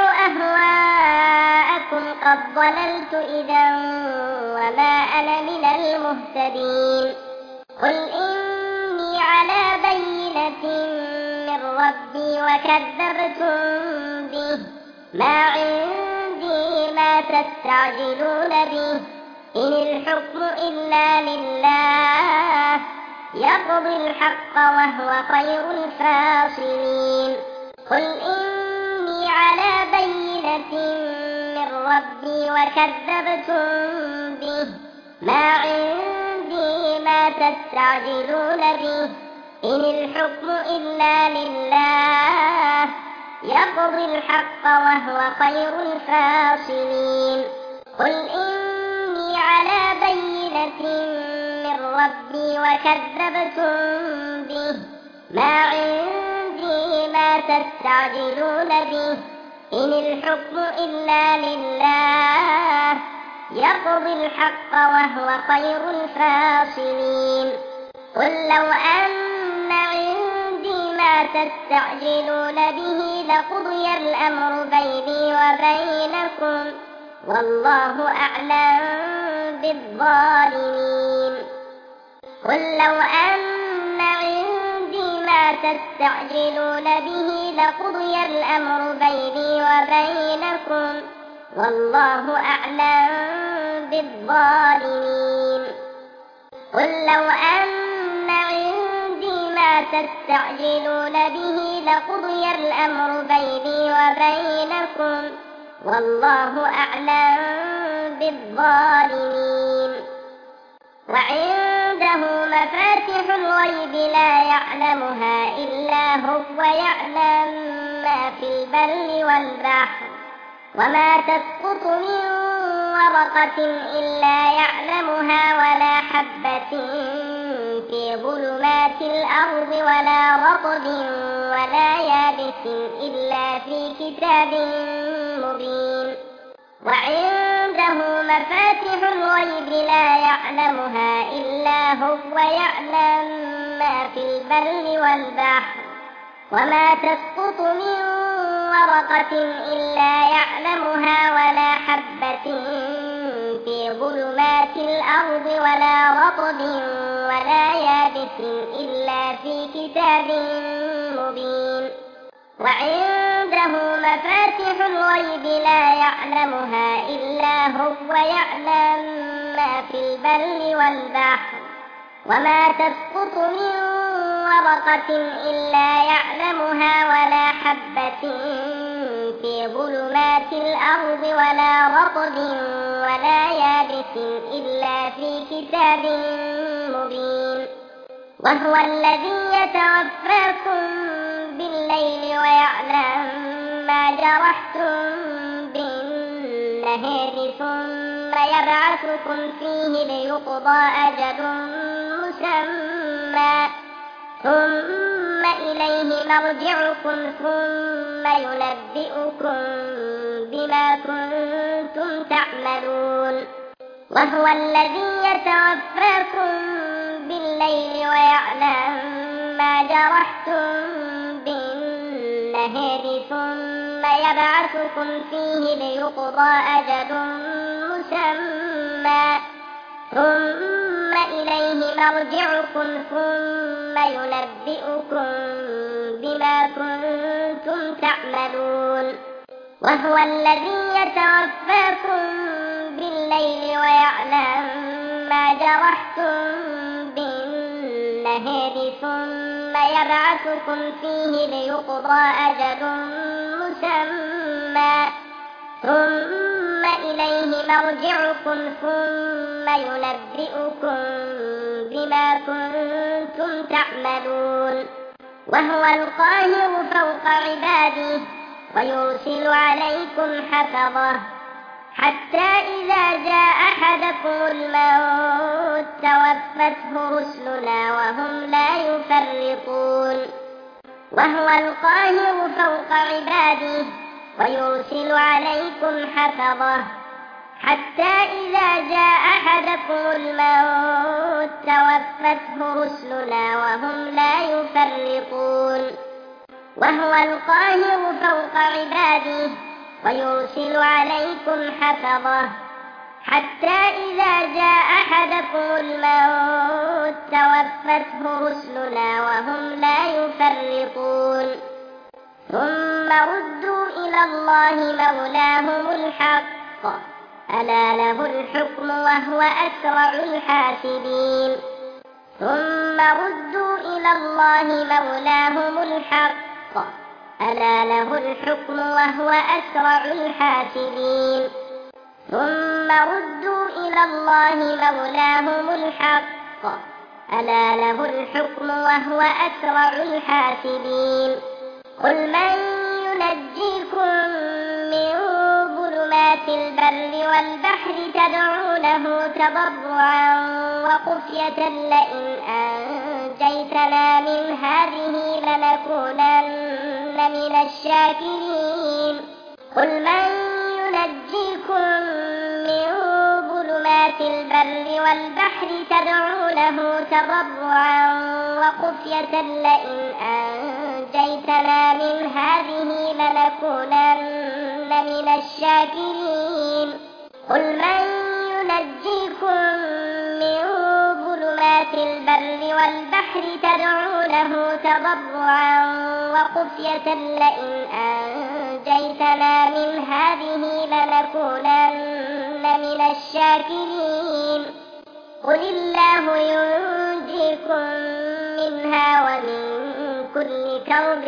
أهواءكم قد ضللت إذا وما أنا من المهتدين قل إني على بينة من ربي وكذبتم به ما عندي ما تستعجلون به إن الحكم إلا لله يقضي الحق وهو خير الفاصلين قل إني على بينة من ربي وكذبتم به ما عندي ما تستعجلون به إن الحكم إلا لله يقضي الحق وهو خير الفاصلين قل إني على بينة من ربي وكذبتم به ما عندي ما تستعجلون به إن الحكم إلا لله يقضي الحق وهو خير الفاصلين قل لو أن عندي ما تستعجلون به لقضي الأمر بيني وبينكم والله أعلم بالظالمين قل لو أن عندي ما تستعجلون به لقضي الأمر بيني وبينكم والله أعلم بالظالمين قل لو أن عندي ما تستعجلون به لقضي الأمر بيني وبينكم والله أعلم بالظالمين وعنده مفاتح الغيب لا يعلمها إلا هو يعلم ما في البر والبحر وما تسقط من ورقة إلا يعلمها ولا حبة في ظلمات الأرض ولا رطب ولا يابس إلا في كتاب مبين وعنده مفاتح الغيب لا يعلمها إلا هو يعلم ما في البر والبحر وما تسقط من ورقة إلا يعلمها ولا حبة في ظلمات الأرض ولا رطب ولا يابس إلا في كتاب مبين وعنده مفاتح الغيب لا يعلمها إلا هو يعلم ما في البر والبحر وما تسقط من ورقة إلا يعلمها ولا حبة في ظلمات الأرض ولا رطب ولا يابس إلا في كتاب مبين وهو الذي يتوفاكم بالليل ويعلم ما جرحتم بالنهار ثم يبعثكم فيه ليقضى أجل مسمى ثم إليه مرجعكم ثم ينبئكم بما كنتم تعملون وهو الذي يتوفاكم بالليل ويعلم ما جرحتم بالنهار ثم يبعثكم فيه ليقضى أجل مسمى ثم إليه مرجعكم ثم ينبئكم بما كنتم تعملون وهو الذي يتوفاكم بالليل ويعلم ما جرحتم بالنهار ثم يبعثكم فيه ليقضى أجل مسمى ثم إليه مرجعكم ثم ينبئكم بما كنتم تعملون وهو القاهر فوق عباده ويرسل عليكم حفظه حتى إذا جاء أحدكم الموت توفته رسلنا وهم لا يفرطون وهو القاهر فوق عباده ويرسل عليكم حفظه حتى إذا جاء أحدكم الموت توفته رسلنا وهم لا يفرطون وهو القاهر فوق عباده ويرسل عليكم حفظه حتى إذا جاء أحدكم الموت توفته رسلنا وهم لا يفرطون ثم ردوا إلى الله مولاهم الحق ألا له الحكم وهو أسرع الحاسبين ثم ردوا إلى الله مولاهم الحق ألا له الحكم وهو أسرع الحاسبين ثم ردوا إلى الله مولاهم الحق ألا له الحكم وهو أسرع الحاسبين قل من ينجيكم من ظلمات البر والبحر تدعونه تضرعا وخفية لئن أنجيتنا من هذه لنكونن من الشاكرين قل من ينجيكم من ظلمات البر والبحر تدعونه تضرعا وخفية لئن أنجيتنا من هذه لنكونن من الشاكرين قل من ينجيكم من ظلمات البر والبحر تدعونه تضرعا وخفية لئن أنجيتنا من هذه لنكونن من الشاكرين قل الله ينجيكم منها ومن كل كرب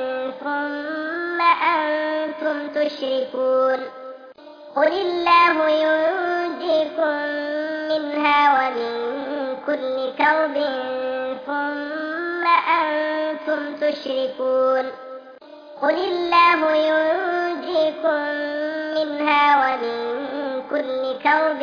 ثم أنتم تشركون قل الله ينجيكم منها ومن كل كرب ثم أنتم تشركون قل الله ينجيكم منها ومن كل كرب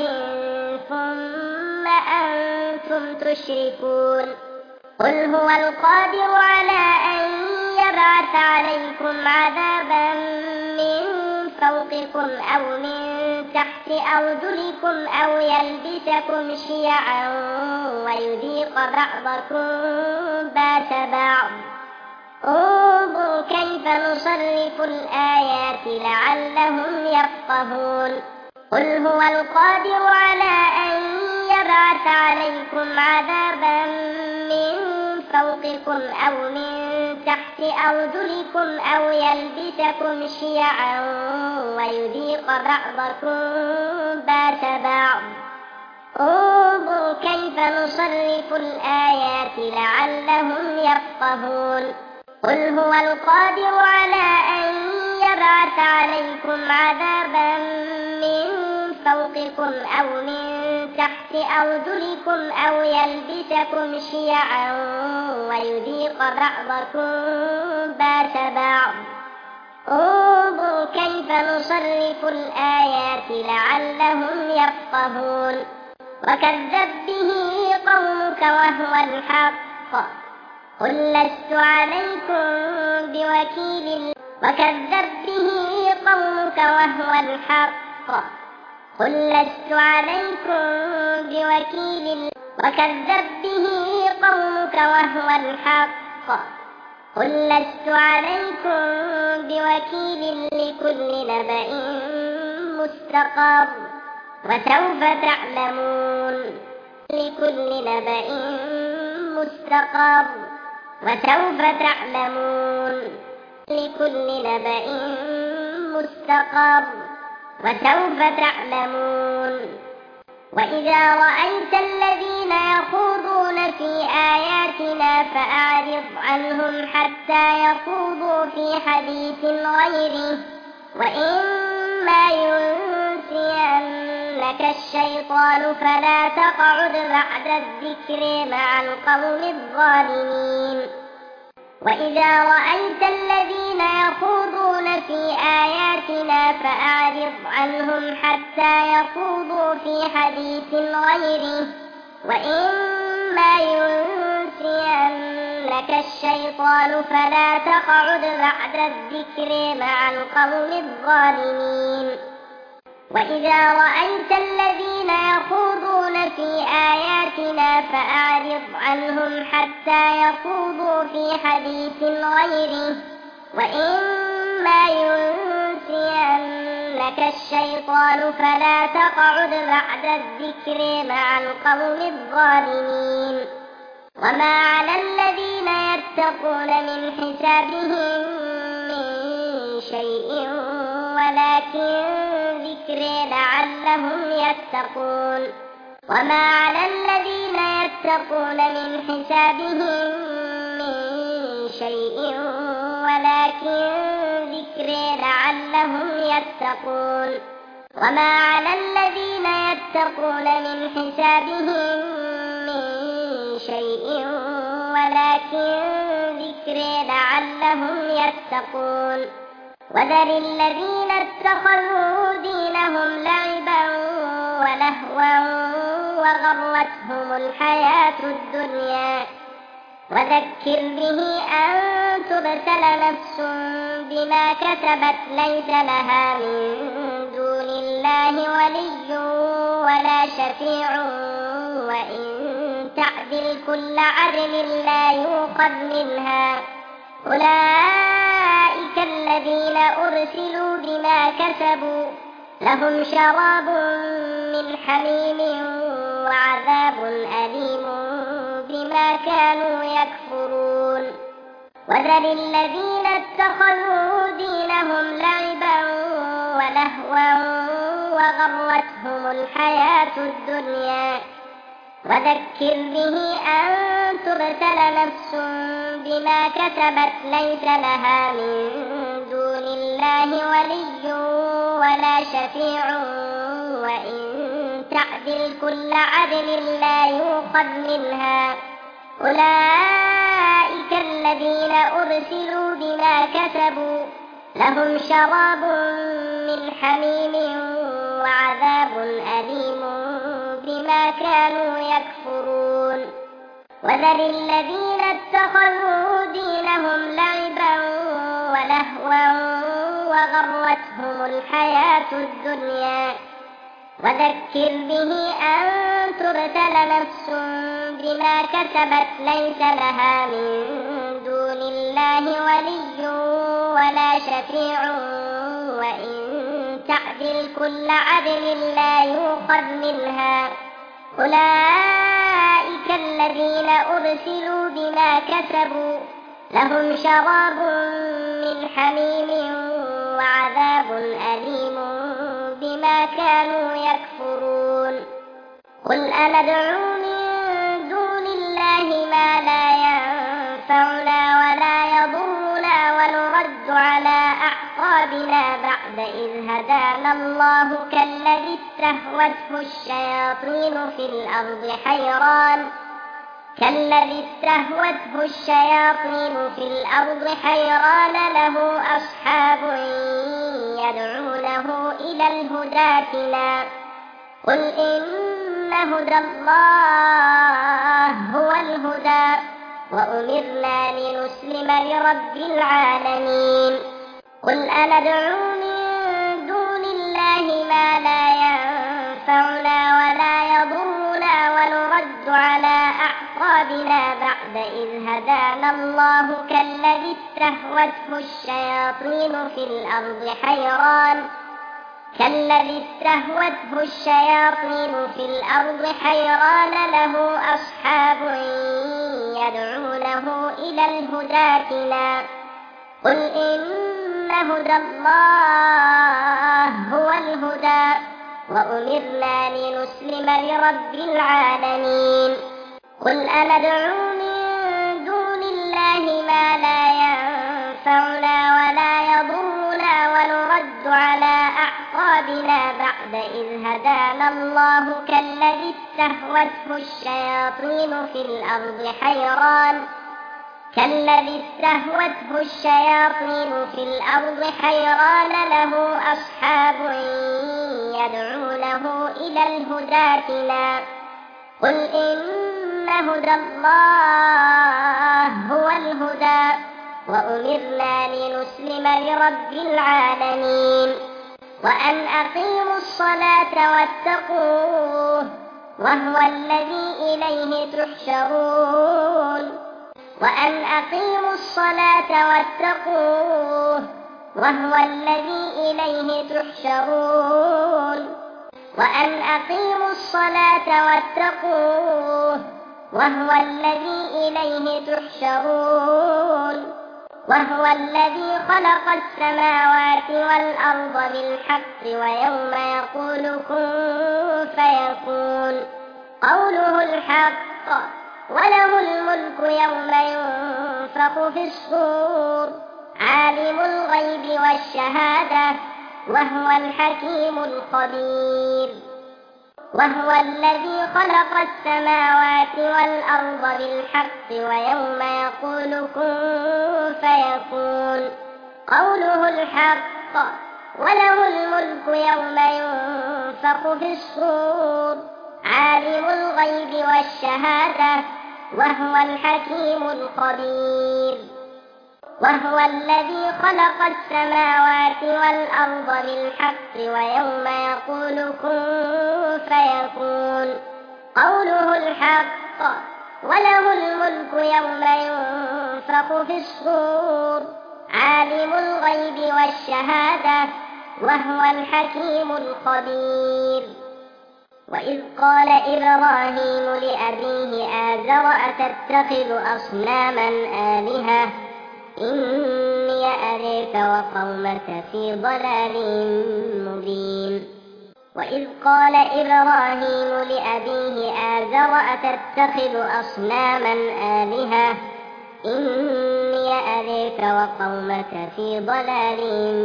ثم أنتم تشركون قل هو القادر على أن يبعث عليكم عذابا من فوقكم أو من تحت أرجلكم أو يلبسكم شيعا ويذيق بعضكم بأس بعض انظر كيف نصرف الآيات لعلهم يفقهون قل هو القادر على أن يبعث عليكم عذابا من فوقكم أو من تحت أرجلكم أو يلبسكم شيعا ويذيق بعضكم بأس بعض انظر كيف نصرف الآيات لعلهم يفقهون قل هو القادر على أن يبعث عليكم عذابا من فوقكم أو من تحت أرجلكم أو يلبسكم شيعا ويذيق بعضكم بأس بعض انظر كيف نصرف الآيات لعلهم يفقهون وكذب به قومك وهو الحق قل لست عليكم بوكيل وكذب به قومك وهو الحق قل لست عليكم بوكيل وكذب به قومك وهو الحق قل لست عليكم بوكيل لكل نبأ مستقر وسوف تعلمون لكل نبأ مستقر وسوف تعلمون لكل نبأ مستقر وسوف تعلمون وإذا رأيت الذين يخوضون في آياتنا فأعرض عنهم حتى يخوضوا في حديث غيره وإما ينسينك الشيطان فلا تقعد بعد الذكر مع القوم الظالمين وإذا رأيت الذين يخوضون في آياتنا فأعرض عنهم حتى يخوضوا في حديث غيره وإما ينسينك الشيطان فلا تقعد بعد الذكر مع القوم الظالمين وإذا رأيت الذين يخوضون في آياتنا فأعرض عنهم حتى يخوضوا في حديث غيره وإما ينسينك الشيطان فلا تقعد بعد الذكر مع القوم الظالمين وما على الذين يتقون من حسابهم من شيء ولكن ذكر لعلهم يتقون وما على الذين يتقون يتقون من حسابهم من شيء ولكن ذكر لعلهم يتقون وما على الذين يتقون من حسابهم من شيء ولكن ذكر لعلهم يتقون وذر الذين اتخذوا دينهم لعبا ولهوا وغرتهم الحياة الدنيا وذكر به أن تبتل نفس بما كسبت ليس لها من دون الله ولي ولا شفيع وإن تعدل كل عدل لا يؤخذ منها أولئك الذين أرسلوا بما كسبوا لهم شراب من حميم وعذاب أليم بما كانوا يكفرون وذر الذين اتخذوا دينهم لعبا ولهوا وغرتهم الحياة الدنيا وذكر به أن تبتل نفس بما كسبت ليس لها من دون الله ولي ولا شفيع وإن تعدل كل عدل لا يؤخذ منها أولئك الذين أرسلوا بما كسبوا لهم شراب من حميم وعذاب أليم بما كانوا يكفرون وذر الذين اتخذوا دينهم لعبا ولهوا وغرتهم الحياة الدنيا وذكر به أن تبتل نفس بما كسبت ليس لها من دون الله ولي ولا شفيع وإن تعدل كل عدل لا يؤخذ منها أولئك الذين أرسلوا بما كسبوا لهم شراب من حميم وعذاب أليم بما كانوا يكفرون قل أندعو من دون الله ما لا ينفعنا ولا يضرنا ونرد على أعقابنا بعد إذ هدانا الله كالذي استهوته الشياطين في الأرض حيران كالذي استهوته الشياطين في الأرض حيران له أصحاب يدعونه إلى الهدى ائتنا قل إن هدى الله هو الهدى وأمرنا لنسلم لرب العالمين قل أندعو من دون الله ما لا ينفعنا ولا يضرنا ونرد على أعقابنا بعد إذ هدانا الله كالذي استهوته الشياطين في الأرض حيران كالذي استهوته الشياطين في الأرض حيران له أصحاب يدعونه إلى الهدى ائتنا قل إن هدى الله هو الهدى وأمرنا لنسلم لرب العالمين قل أندعو من دون الله ما لا ينفعنا ولا يضرنا ونرد على أعقابنا بعد إذ هدانا الله كالذي استهوته الشياطين في الأرض حيران كالذي استهوته الشياطين في الأرض حيران له أصحاب يدعونه إلى الهدى ائتنا قل إن هدى الله هو الهدى وأمرنا لنسلم لرب العالمين وأن أقيموا الصلاة واتقوه وهو الذي إليه تحشرون وأن أقيموا الصلاة واتقوه وهو الذي إليه تحشرون وأن أقيموا الصلاة واتقوه وهو الذي إليه تحشرون وهو الذي خلق السماوات والأرض بالحق ويوم يقول كن فيكون قوله الحق وله الملك يوم ينفخ في الصور عالم الغيب والشهادة وهو الحكيم الخبير وهو الذي خلق السماوات والأرض بالحق ويوم يقول كن فيكون قوله الحق وله الملك يوم ينفخ في الصور عالم الغيب والشهادة وهو الحكيم الخبير وهو الذي خلق السماوات والأرض بالحق ويوم يقول كن فيكون قوله الحق وله الملك يوم ينفخ في الصور عالم الغيب والشهادة وهو الحكيم الخبير وإذ قال إبراهيم لأبيه آزر أتتخذ أصناما آلهة إني أريك وقومك في ضلال مبين وإذ قال إبراهيم لأبيه آزر أتتخذ أصناما آلهة إني أريك وقومك في ضلال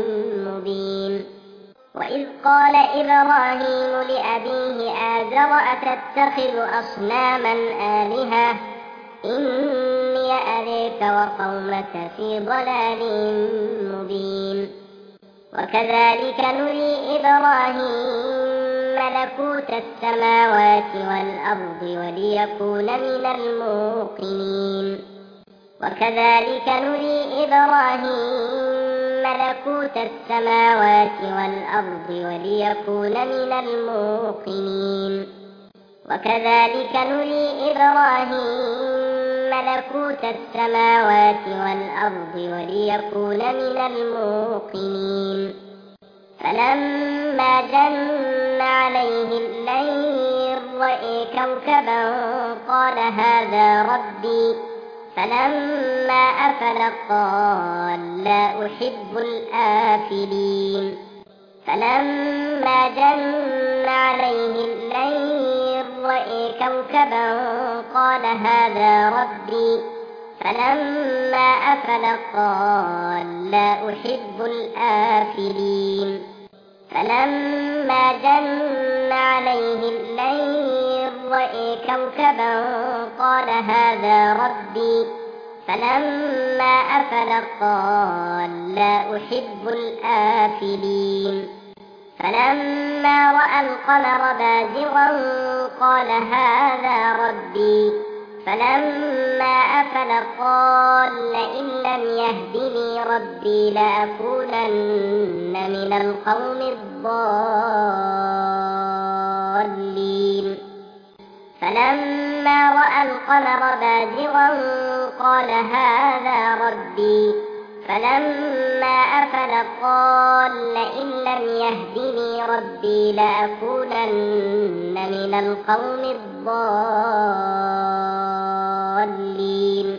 مبين وإذ قال إبراهيم لأبيه آزر أتتخذ أصناما آلهة إني أريك وقومك في ضلال مبين وكذلك نري إبراهيم ملكوت السماوات والأرض وليكون من الموقنين وكذلك نري إبراهيم ملكوت السماوات والأرض وليكون من الموقنين وكذلك نري إبراهيم ملكوت السماوات والأرض وليكون من الموقنين فلما جن عليه الليل رأى كوكبا قال هذا ربي فلما أفل قال لا أحب الآفلين فلما جن عليه الليل رأى كوكبا قال هذا ربي فلما أفل قال لا أحب الآفلين فلما جن عليه الليل رأى كوكبا قال هذا ربي فلما أفل قال لا أحب الآفلين فلما رأى القمر بازغا قال هذا ربي فلما أفل قال لئن لم يهدني ربي لأكونن من القوم الضالين فلما رأى القمر بازغا قال هذا ربي فلما أفل قال لئن لم يهدني ربي لأكونن من القوم الضالين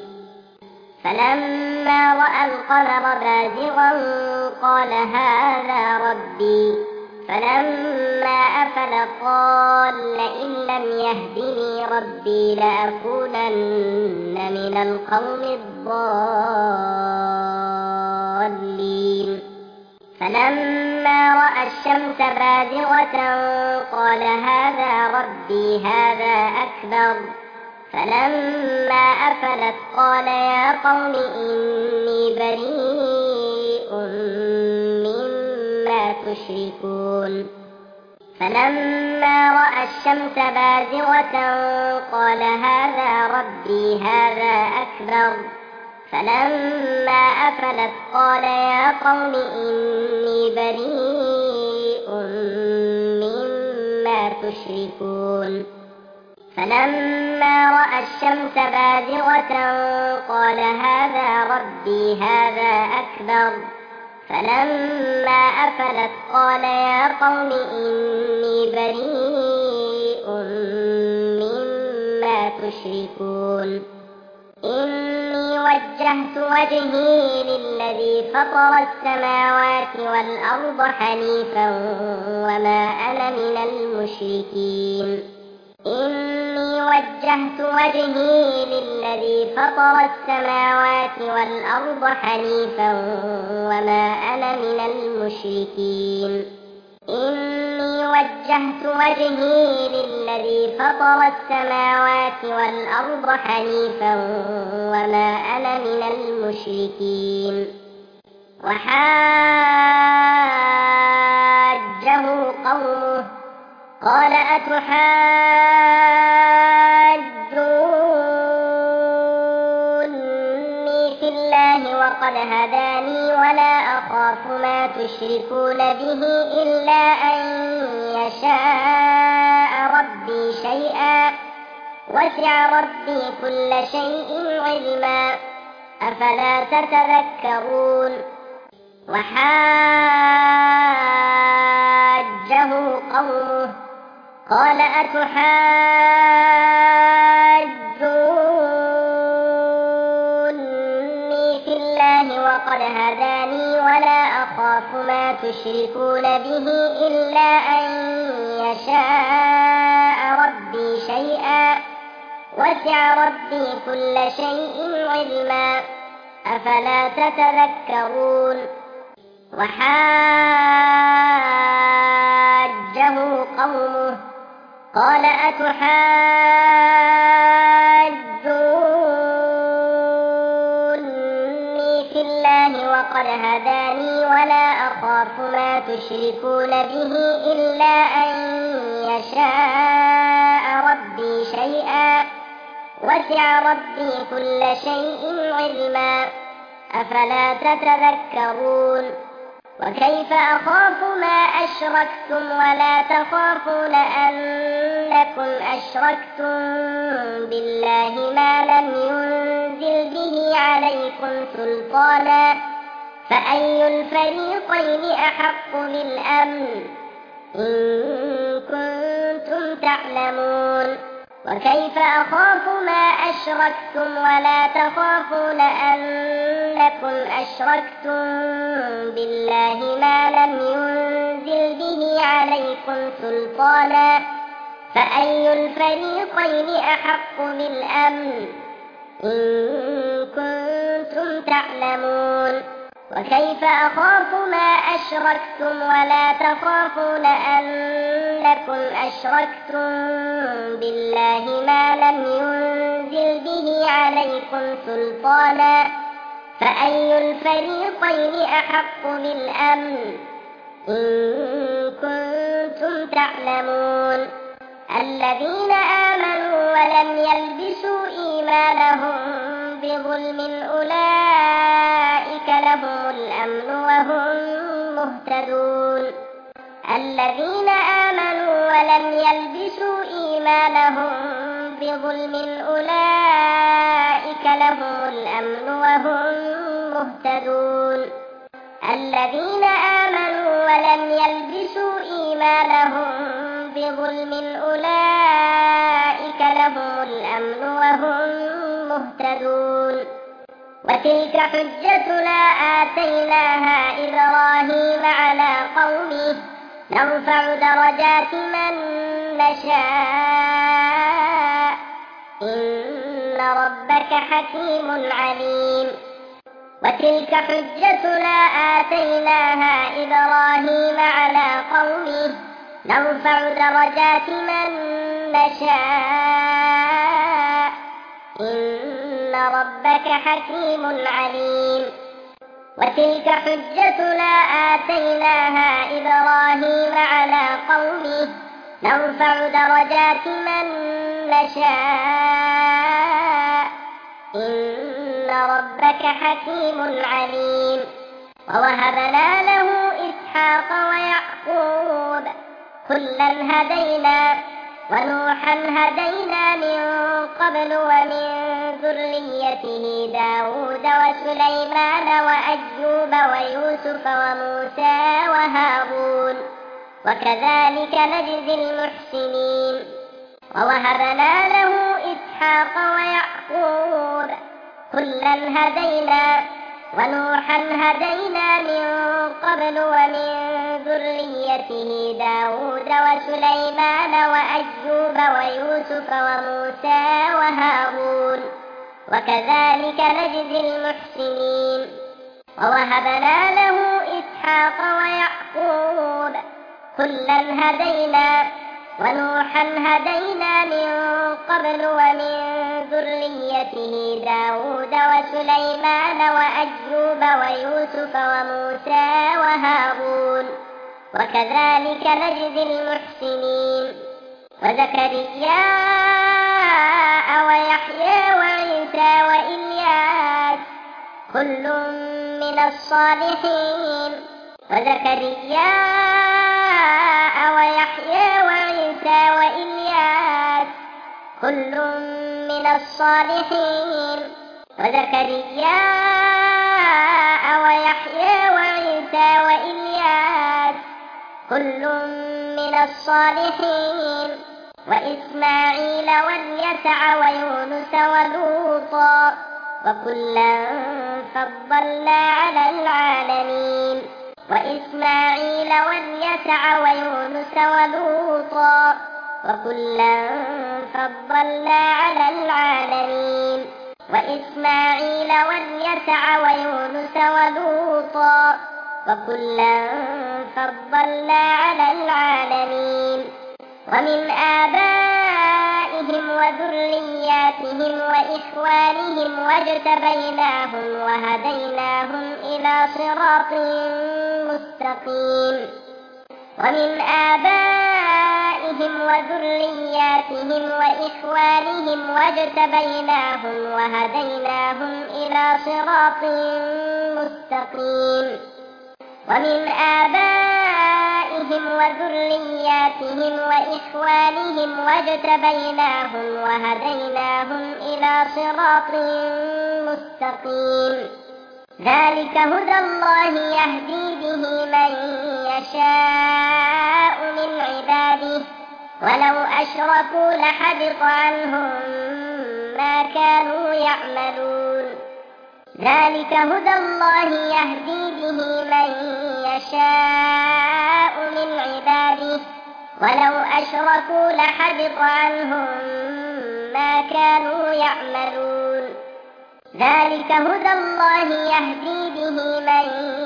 فلما رأى القمر بازغا قال هذا ربي فلما أفل قال لئن لم يهدني ربي لأكونن من القوم الضالين فلما رأى الشمس بازغة قال هذا ربي هذا أكبر فلما أفلت قال يا قوم إني بريء مما تشركون فلما رأى الشمس بازغة قال هذا ربي هذا أكبر فلما أفلت قال يا قوم إني بريء مما تشركون فلما رأى الشمس بازغة قال هذا ربي هذا أكبر فلما أفلت قال يا قوم إني بريء مما تشركون إني وجهت وجهي للذي فطر السماوات والأرض حنيفا وما أنا من المشركين إني وجهت وجهي للذي فطر السماوات والأرض حنيفا وما أنا من المشركين إني وجهت وجهي للذي فطر السماوات والأرض حنيفا وما أنا من المشركين وحاجه قومه قال أتحاجوني في الله وقد هداني ولا أخاف ما تشركون به إلا أن يشاء ربي شيئا وسع ربي كل شيء علما أفلا تتذكرون وحاجه قومه قال أتحاجوني في الله وقد هداني ولا أخاف ما تشركون به إلا أن يشاء ربي شيئا وسع ربي كل شيء علما أفلا تتذكرون وحاجه قومه قال أتحاجوني في الله وقد هداني ولا أخاف ما تشركون به إلا أن يشاء ربي شيئا وسع ربي كل شيء علما أفلا تتذكرون وكيف أخاف ما أشركتم ولا تخافون أنكم أشركتم بالله ما لم ينزل به عليكم سلطانا فأي الفريقين أحق بالأمن إن كنتم تعلمون وكيف أخاف ما أشركتم ولا تخافون أنكم أشركتم بالله ما لم ينزل به عليكم سلطانا فأي الفريقين أحق بالأمن إن كنتم تعلمون وكيف أخاف ما أشركتم ولا تخافون أنكم أشركتم بالله ما لم ينزل به عليكم سلطانا فأي الفريقين أحق بالأمن إن كنتم تعلمون الذين آمنوا ولم يلبسوا إيمانهم بظلم أولئك لهم الأمن وهم مهتدون الذين آمنوا ولم يلبسوا إيمانهم بظلم أولئك لهم الأمن وهم مهتدون الذين آمنوا ولم يلبسوا إيمانهم بظلم أولئك لهم الأمن وهم مهتدون وتلك حجتنا آتيناها إبراهيم على قومه نرفع درجات من نشاء إن ربك حكيم عليم وتلك حجتنا آتيناها إبراهيم على قومه نرفع درجات من نشاء إن ربك حكيم عليم وتلك حجتنا آتيناها إبراهيم على قومه نرفع درجات من نشاء إن ربك حكيم عليم ووهبنا له إسحاق ويعقوب كلا هدينا ونوحا هدينا من قبل ومن ذريته داود وسليمان وأيوب ويوسف وموسى وهارون وكذلك نجزي المحسنين ووهبنا له إسحاق ويعقوب كلا هدينا ونوحا هدينا من قبل ومن ذريته داود وسليمان وأيوب ويوسف وموسى وهارون وكذلك نجزي المحسنين ووهبنا له إسحاق ويعقوب كلا هدينا ونوحا هدينا من قبل ومن ذريته داود وسليمان وأيوب ويوسف وموسى وهارون وكذلك نجزي المحسنين وزكريا ويحيى وعيسى وإلياس كل من الصالحين وزكريا ويحيى وعيسى وإلياس كل من الصالحين وزكريا ويحيى وعيسى وإلياس كل من الصالحين وإسماعيل واليسع ويونس ولوطا وكلا فضلنا على العالمين وإسماعيل واليسع ويونس ولوطا وكلا فضلنا على العالمين وإسماعيل واليسع ويونس ولوطا وكلا فضلنا على العالمين ومن آبائهم وذرياتهم وإخوانهم واجتبيناهم وهديناهم إلى صراط مستقيم ومن آبائهم وذرياتهم وإخوانهم واجتبيناهم وهديناهم إلى صراط مستقيم ومن آبائهم وذرياتهم وإخوانهم واجتبيناهم وهديناهم إلى صراط مستقيم ذلك هدى الله يهدي به من يشاء من عباده ولو أشركوا لحبط عنهم ما كانوا يعملون ذلك هدى الله يهدي به من يشاء من عباده ولو أشركوا لحبط عنهم ما كانوا يعملون ذلك هدى الله يهدي به من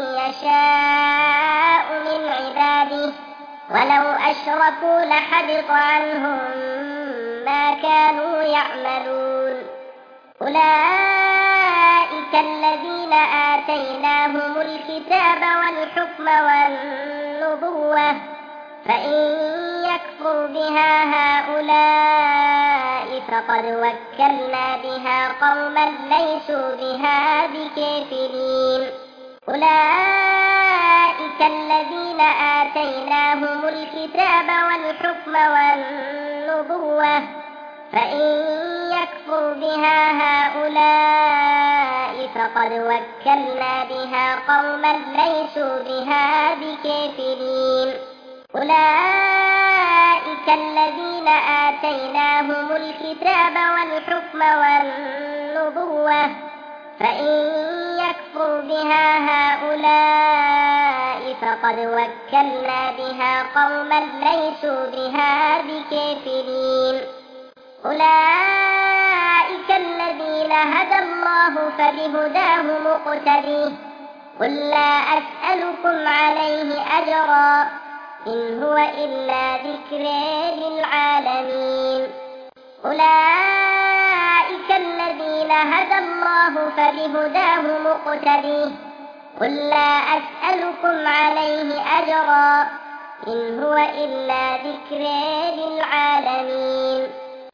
يشاء من عباده ولو أشركوا لحبط عنهم ما كانوا يعملون أولئك الذين آتيناهم الكتاب والحكم والنبوة فإن يكفر بها هؤلاء فقد وكلنا بها قوما ليسوا بها بكافرين أولئك الذين آتيناهم الكتاب والحكم والنبوة فإن يكفر بها هؤلاء فقد وكلنا بها قوما ليسوا بها بكافرين أولئك الذين آتيناهم الكتاب والحكم والنبوة فإن يكفر بها هؤلاء فقد وكلنا بها قوما ليسوا بها بكافرين أولئك الذين هدى الله فبهداه مقتديه قل لا أسألكم عليه أجرا إن هو إلا ذكر للعالمين أولئك الذين هدى الله فبهداه مقتديه قل لا أسألكم عليه أجرا إن هو إلا ذكر للعالمين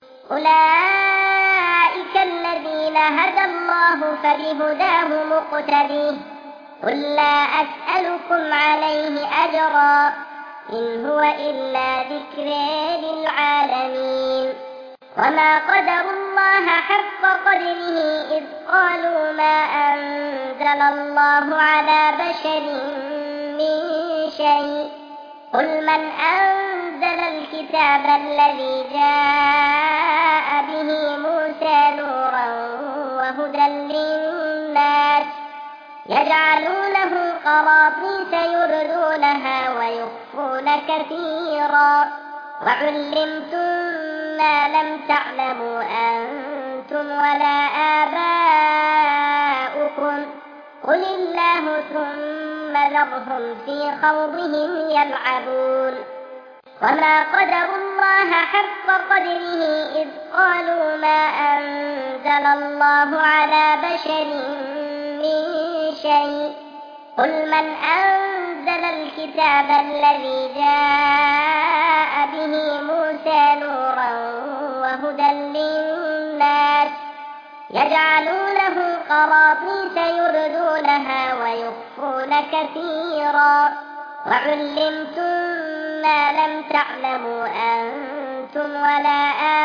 أولئك الذين هدى الله فبهداه مقتديه قل لا أسألكم عليه أجرا إن هو إلا ذكر للعالمين وما قدروا الله حق قدره إذ قالوا ما أنزل الله على بشر من شيء قل من أنزل الكتاب الذي جاء به موسى نورا وهدى للناس يجعلونه قراطيس يبدونها ويخفون كثيرا وعلمتم ما لم تعلموا أنتم ولا آباؤكم قل الله ثم ذرهم في خوضهم يلعبون وما قدروا الله حق قدره إذ قالوا ما أنزل الله على بشر من شيء قل من أنزل الكتاب الذي جاء به موسى نورا وهدى للناس يجعلونه قراطيس يبدونها ويخفون كثيرا وعلمتم ما لم تعلموا أنتم ولا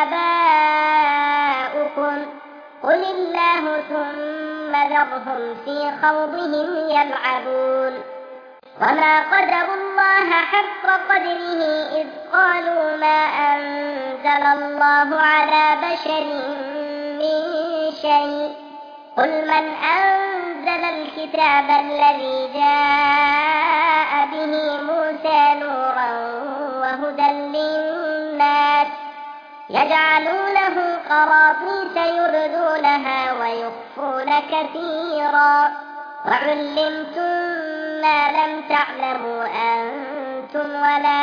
آباؤكم قل الله ثم ذرهم في خوضهم يلعبون وما قدروا الله حق قدره إذ قالوا ما أنزل الله على بشر من شيء قل من أنزل الكتاب الذي جاء به موسى نورا وهدى للناس يجعلونه قراطيس يبدونها ويخفون كثيرا وعلمتم ما لم تعلموا أنتم ولا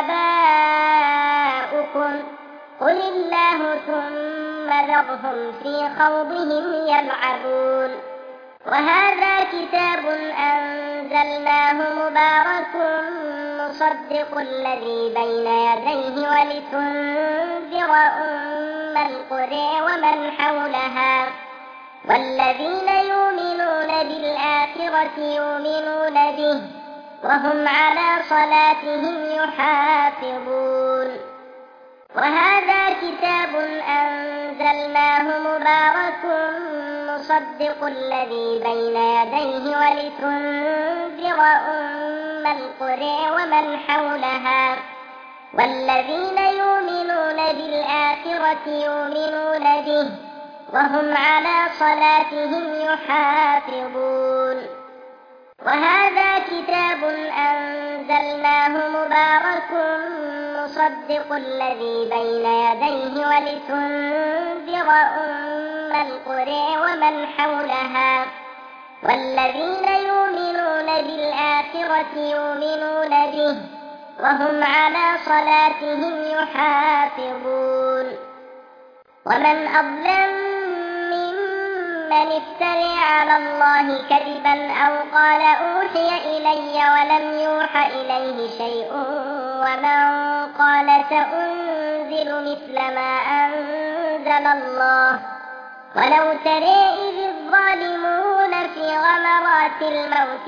آباؤكم قل الله ثم ذرهم في خوضهم يلعبون وهذا كتاب أنزلناه مبارك مصدق الذي بين يديه ولتنذر أم القرى ومن حولها والذين يؤمنون بالآخرة يؤمنون به وهم على صلاتهم يحافظون وهذا كتاب أنزلناه مبارك مصدق الذي بين يديه ولتنذر أم القرى ومن حولها والذين يؤمنون بالآخرة يؤمنون به وهم على صلاتهم يحافظون وهذا كتاب أنزلناه مبارك مصدق الذي بين يديه ولتنذر أم القرى ومن حولها والذين يؤمنون بالآخرة يؤمنون به وهم على صلاتهم يحافظون ومن أظلم ممن افترى على الله كذبا أو قال أوحي إلي ولم يوحى إليه شيء ومن قال سأنزل مثل ما أنزل الله ولو ترى إذ الظالمون في غمرات الموت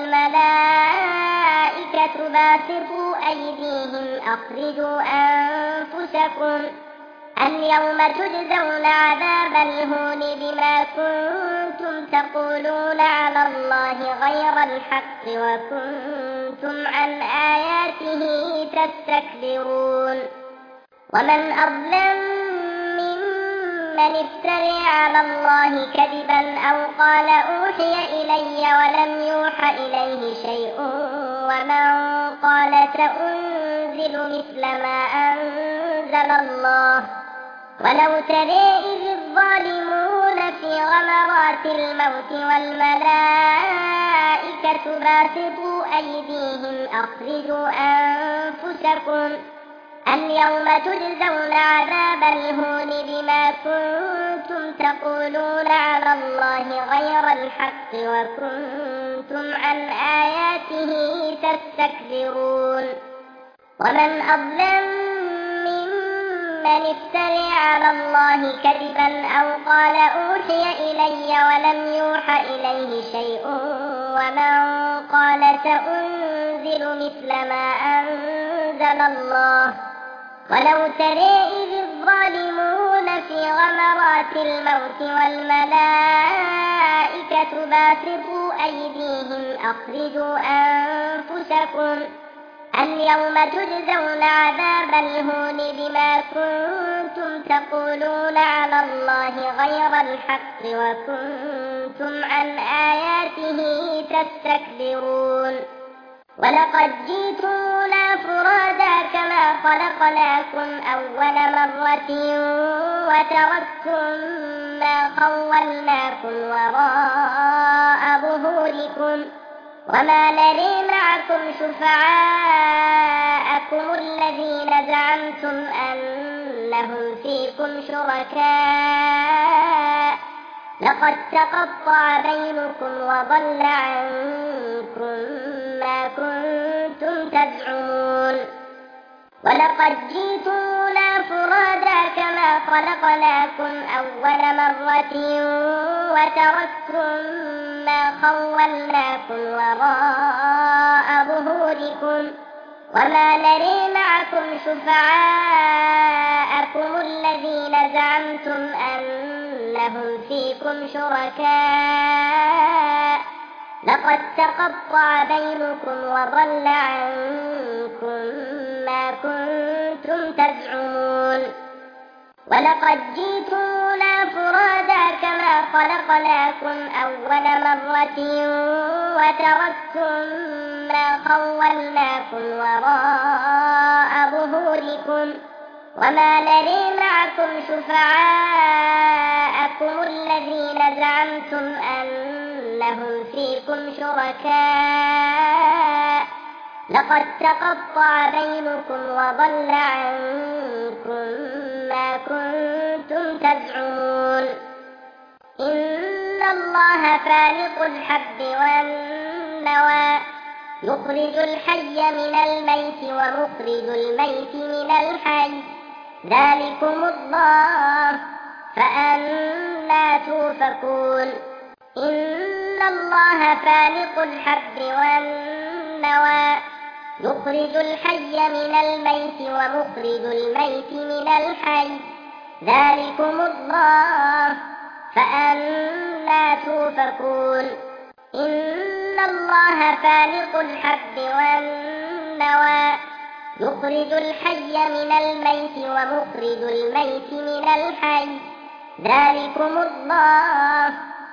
والملائكة باسطوا أيديهم أخرجوا أنفسكم اليوم تجزون عذاب الهون بما كنتم تقولون على الله غير الحق وكنتم عن آياته تستكبرون ومن أظلم ممن افترى على الله كذبا أو قال أوحي إلي ولم يوحى إليه شيء ومن قال سأنزل مثل ما أنزل الله ولو ترى إذ الظالمون في غمرات الموت والملائكة باسطوا أيديهم أخرجوا أنفسكم اليوم تجزون عذاب الهون بما كنتم تقولون على الله غير الحق وكنتم عن آياته تستكبرون ومن أظلم ممن افترى على الله كذبا أو قال أوحي إلي ولم يوحى إليه شيء ومن قال سأنزل مثل ما أنزل الله ولو ترى إذ الظالمون في غمرات الموت والملائكة باسطوا أيديهم أخرجوا أنفسكم اليوم تجزون عذاب الهون بما كنتم تقولون على الله غير الحق وكنتم عن آياته تستكبرون ولقد جئتمونا فرادا كما خلقناكم أول مرة وتركتم ما خولناكم وراء ظهوركم وما نري معكم شفعاءكم الذين زعمتم أنهم فيكم شركاء لقد تقطع بينكم وضل عنكم ما كنتم تزعمون ولقد جئتمونا فرادا كما خلقناكم أول مرة وتركتم ما خولناكم وراء ظهوركم وما نري معكم شفعاءكم الذين زعمتم أنهم فيكم شركاء لقد تقطع بينكم وضل عنكم ما كنتم تزعمون ولقد جئتمونا فرادا كما خلقناكم أول مرة وتركتم ما خولناكم وراء ظهوركم وما نري معكم شفعاءكم الذين زعمتم أنهم فيكم شركاء لقد تقطع بينكم وضل عنكم ما كنتم تزعمون إن الله فالق الحب والنوى يخرج الحي من الميت ومخرج الميت من الحي ذلكم الله فأنى توفكون إن الله فالق الحب والنوى يخرج الحي من الميت ومخرج الميت من الحي ذلكم الله فأنى توفكون إن الله فالق الحب والنوى يخرج الحي من الميت ومخرج الميت من الحي ذلكم الله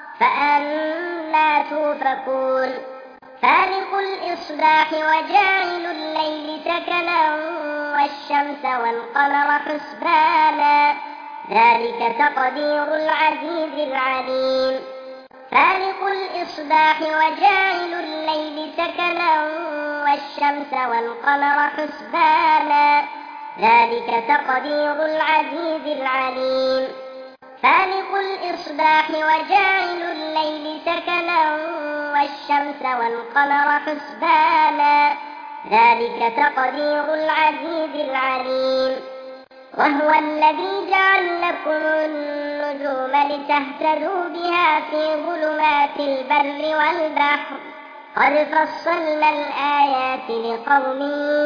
فأنى توفكون فالق الإصباح وجاعل الليل سكنا والشمس والقمر حسبانا ذلك تقدير العزيز العليم فالق الإصباح وجاعل الليل سكنا والشمس والقمر حسبانا ذلك تقدير العزيز العليم فالق الإصباح وجاعل الليل سكنا والشمس والقمر حسبانا ذلك تقدير العزيز العليم وهو الذي جعل لكم النجوم لتهتدوا بها في ظلمات البر والبحر قد فصلنا الآيات لقوم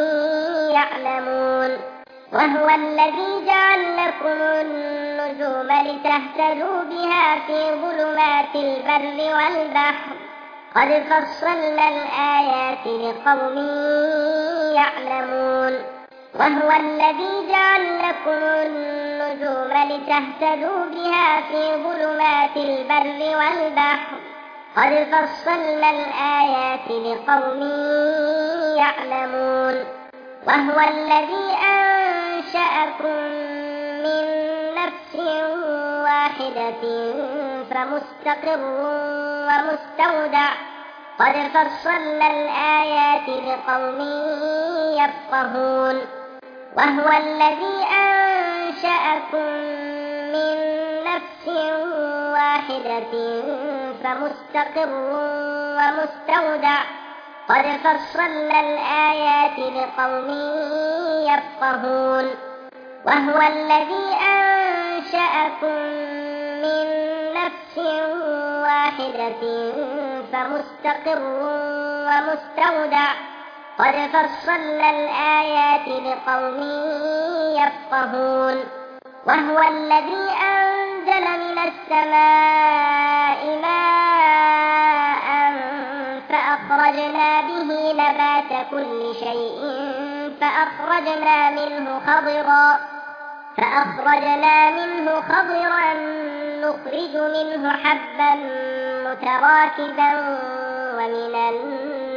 يعلمون وهو الذي جعل لكم النجوم لتهتدوا بها في ظلمات البر والبحر قد فصلنا الآيات لقوم يعلمون وهو الذي جعل لكم النجوم لتهتدوا بها في ظلمات البر والبحر قد فصلنا الآيات لقوم يعلمون وهو الذي أنشأكم من نفس واحدة فمستقر ومستودع قد فصلنا الآيات لقوم يفقهون وهو الذي أنشأكم من نفس واحدة فمستقر ومستودع قد فصلنا الآيات لقوم يفقهون وهو الذي أنشأكم من نفس واحدة فمستقر ومستودع قد فصلنا الآيات لقوم يفقهون وهو الذي أنزل من السماء ماء فأخرجنا به نبات كل شيء فأخرجنا منه خضرا فأخرجنا منه خضرا نخرج منه حبا متراكبا ومن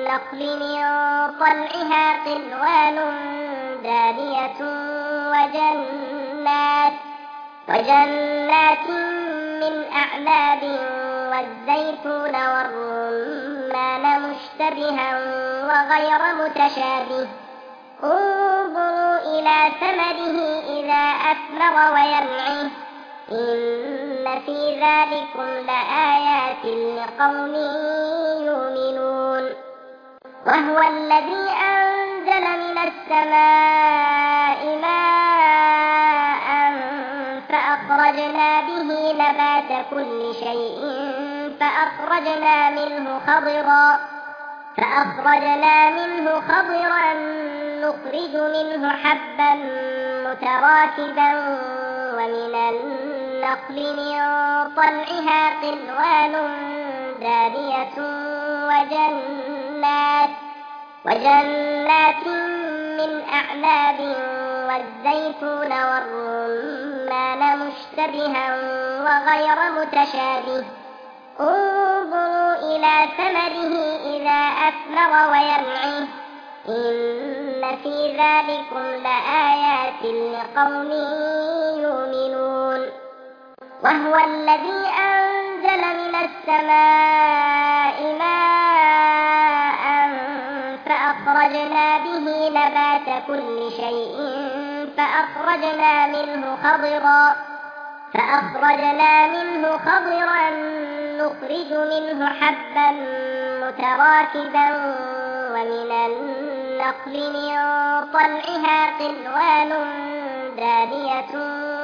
النخل من طلعها قنوان دانية وجنات وجنات من أعناب والزيتون والرمان مشتبها وغير متشابه انظروا إلى ثمره إذا أثمر وينعه إن في ذلكم لآيات لقوم يؤمنون وهو الذي أنزل من السماء ماء فأخرجنا به نبات كل شيء فأخرجنا منه خضرا فأخرجنا منه خضرا نخرج منه حبا متراكبا ومن النخل من طلعها قنوان دانية وجنات وجنات من أعناب والزيتون والرمان مشتبها وغير متشابه انظروا إلى ثمره إذا أثمر وينعه إن في ذلكم لآيات لقوم يؤمنون وهو الذي أنزل من السماء ماء فأخرجنا به نبات كل شيء فأخرجنا منه خضرا فأخرجنا منه خضرا نخرج منه حبا متراكبا ومن النخل من طلعها قنوان دانية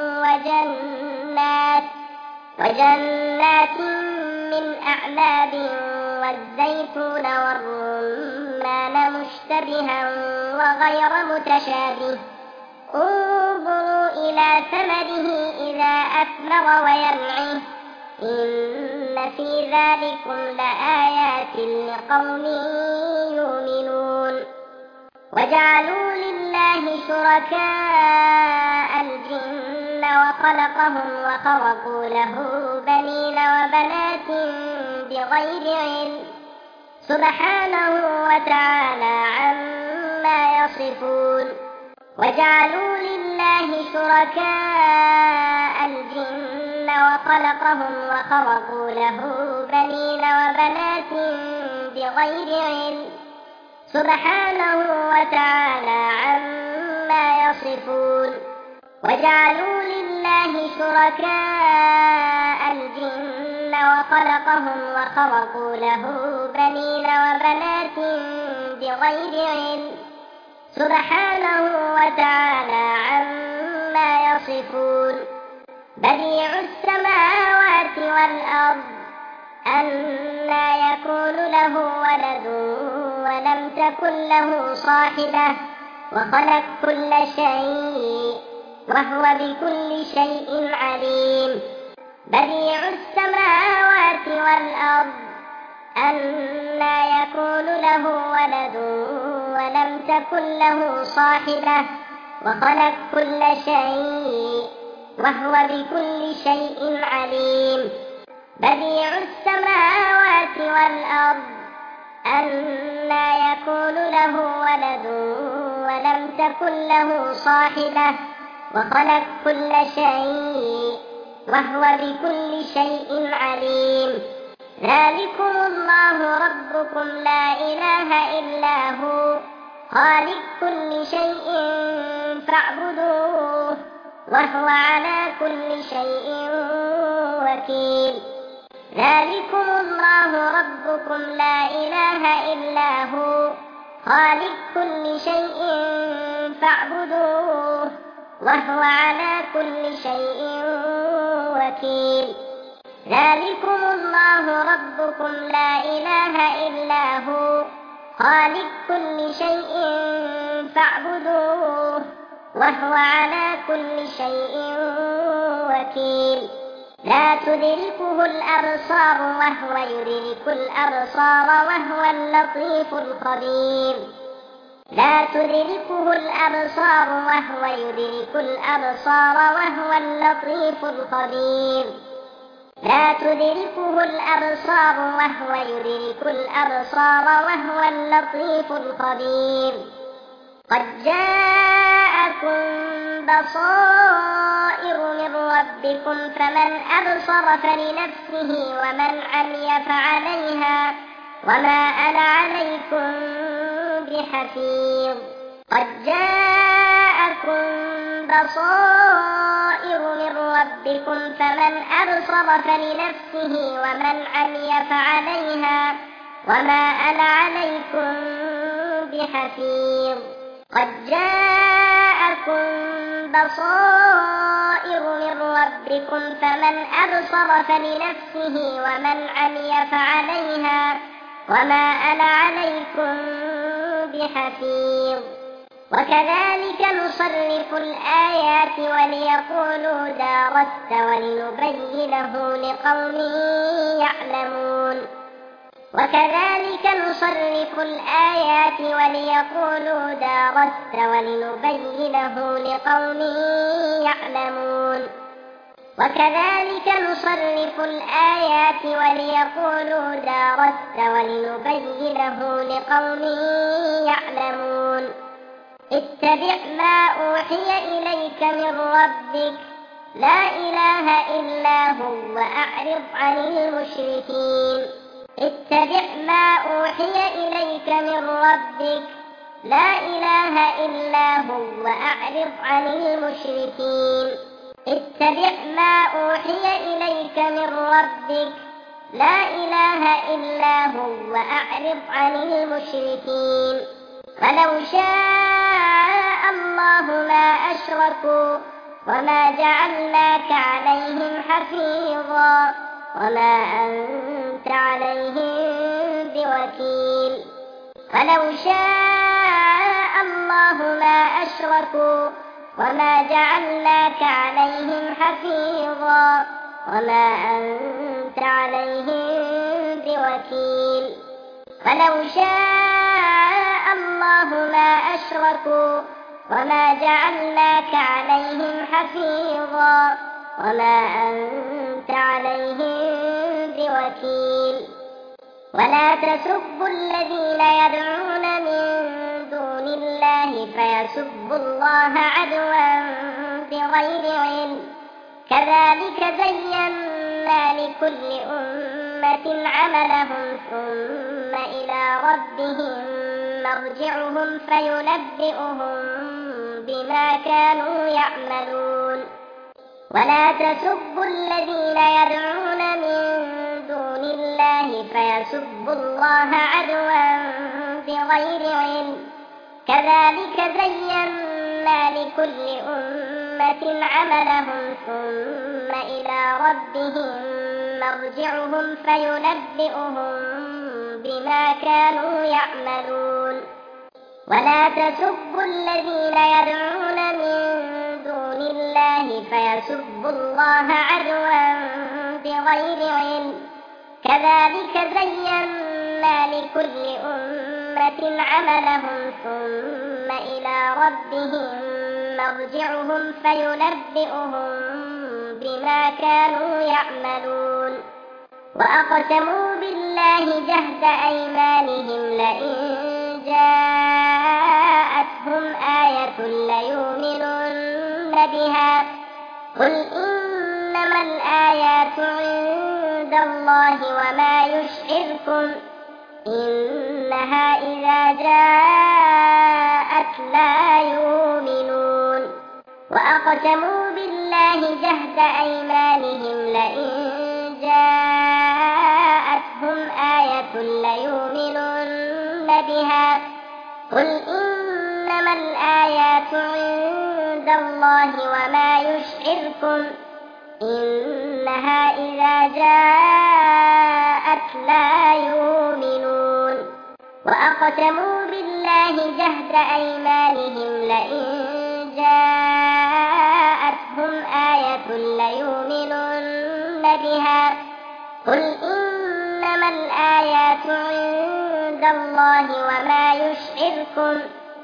وجنات وجنات من أعناب والزيتون والرمان مشتبها وغير متشابه انظروا إلى ثمره إذا أثمر وينعه إن في ذلكم لآيات لقوم يؤمنون وجعلوا لله شركاء الجن وخلقهم وخرقوا له بنين وبنات بغير علم سبحانه وتعالى عما يصفون وجعلوا لله شركاء الجن وخلقهم وخرقوا له بنين وبنات بغير علم سبحانه وتعالى عما يصفون وجعلوا لله شركاء الجن وخلقهم وخرقوا له بنين وبنات بغير علم سبحانه وتعالى عما يصفون بديع السماوات والأرض أنى يكون له ولد ولم تكن له صاحبة وخلق كل شيء وهو بكل شيء عليم بديع السماوات والأرض أنى يكون له ولد ولم تكن له صاحبة وخلق كل شيء وهو بكل شيء عليم بديع السماوات والأرض أنى يكون له ولد ولم تكن له صاحبة وخلق كل شيء وهو بكل شيء عليم ذلكم الله ربكم لا إله إلا هو خالق كل شيء فاعبدوه وهو على كل شيء وكيل ذلكم الله ربكم لا إله إلا هو خالق كل شيء فاعبدوه وهو على كل شيء وكيل ذلكم الله ربكم لا إله إلا هو خالق كل شيء فاعبدوه وهو على كل شيء وكيل لا تدركه الأبصار وهو يدرك الأبصار وهو اللطيف الخبير لا تدركه الأبصار وهو يدرك الأبصار وهو اللطيف الخبير لا تدركه الأبصار وهو يدرك الأبصار وهو اللطيف الخبير. قد جاءكم بصائر من ربكم فمن أبصر فلنفسه ومن عمي فعليها وما أنا عليكم بحفيظ. قد جاءكم بصائر من ربكم فمن أبصر فلنفسه ومن عمي فعليها وما أنا عليكم بحفيظ. قد جاءكم بصائر من ربكم فمن أبصر فلنفسه ومن عمي فعليها وما أنا عليكم بحفيظ. وكذلك نصرف الآيات وليقولوا درست ولنبينه لقوم يعلمون. وكذلك نصرف الآيات وليقولوا درست ولنبينه لقوم يعلمون. وكذلك نصرف الآيات وليقولوا درست ولنبينه لقوم يعلمون. اتبع ما أوحي إليك من ربك لا إله إلا هو وأعرض عن المشركين. اتبع ما أوحي إليك من ربك لا إله إلا هو وأعرض عن المشركين. اتبع ما أوحي إليك من ربك لا إله إلا هو وأعرض عن المشركين. ولو شاء الله ما أشركوا وما جعلناك عليهم حفيظا وما أنت عليهم بوكيل. ولو شاء الله ما أشركوا وما جعلناك عليهم حفيظا وما أنت عليهم بوكيل. ولو شاء الله ما أشركوا وما جعلناك عليهم حفيظا وما أنت عليهم بوكيل. ولا تسبوا الذين يدعون من دون الله فيسبوا الله عدوا بغير علم. كذلك زينا لكل أمة عملهم ثم إلى ربهم مرجعهم فينبئهم بما كانوا يعملون. ولا تسبوا الذين يدعون من دون الله فيسبوا الله عدوا بغير علم. كذلك زينا لكل أمة عملهم ثم إلى ربهم مرجعهم فينبئهم بما كانوا يعملون. ولا تسبوا الذين يدعون من دون الله فيسبوا الله عدوا بغير علم. كذلك زينا لكل أمة عملهم ثم إلى ربهم مرجعهم فينبئهم بما كانوا يعملون. وأقسموا بالله جهد أيمانهم لئن جاءتهم آية ليؤمنن بها. قل إنما الآيات عند الله وما يشعركم إنها إذا جاءت لا يؤمنون. وأقسموا بالله جهد أيمانهم لئن جاءتهم آية ليؤمنن بها. قل إنما الآيات عند الله وما يشعركم إنها إذا جاءت لا يؤمنون. وأقسموا بالله جهد أيمانهم لئن جاءتهم آية ليؤمنن بها. قل إنما الآيات عند الله وما يشعركم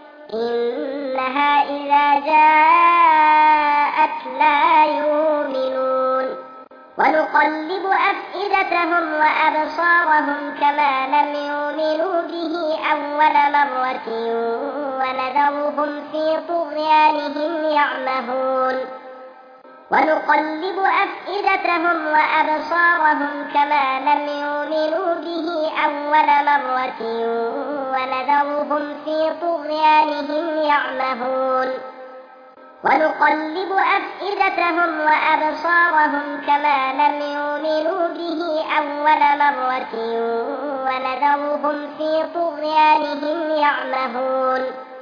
إنها إذا جاءت لا يؤمنون. ونقلب أفئدتهم وأبصارهم كما لم يؤمنوا به أول مرة ونذرهم في طغيانهم يعمهون ونقلب أفئدتهم وأبصارهم كما لم يؤمنوا به أول مرة ونذرهم في طغيانهم يعمهون ونقلب أفئدتهم وأبصارهم كما لم يؤمنوا به أول مرة ونذرهم في طغيانهم يعمهون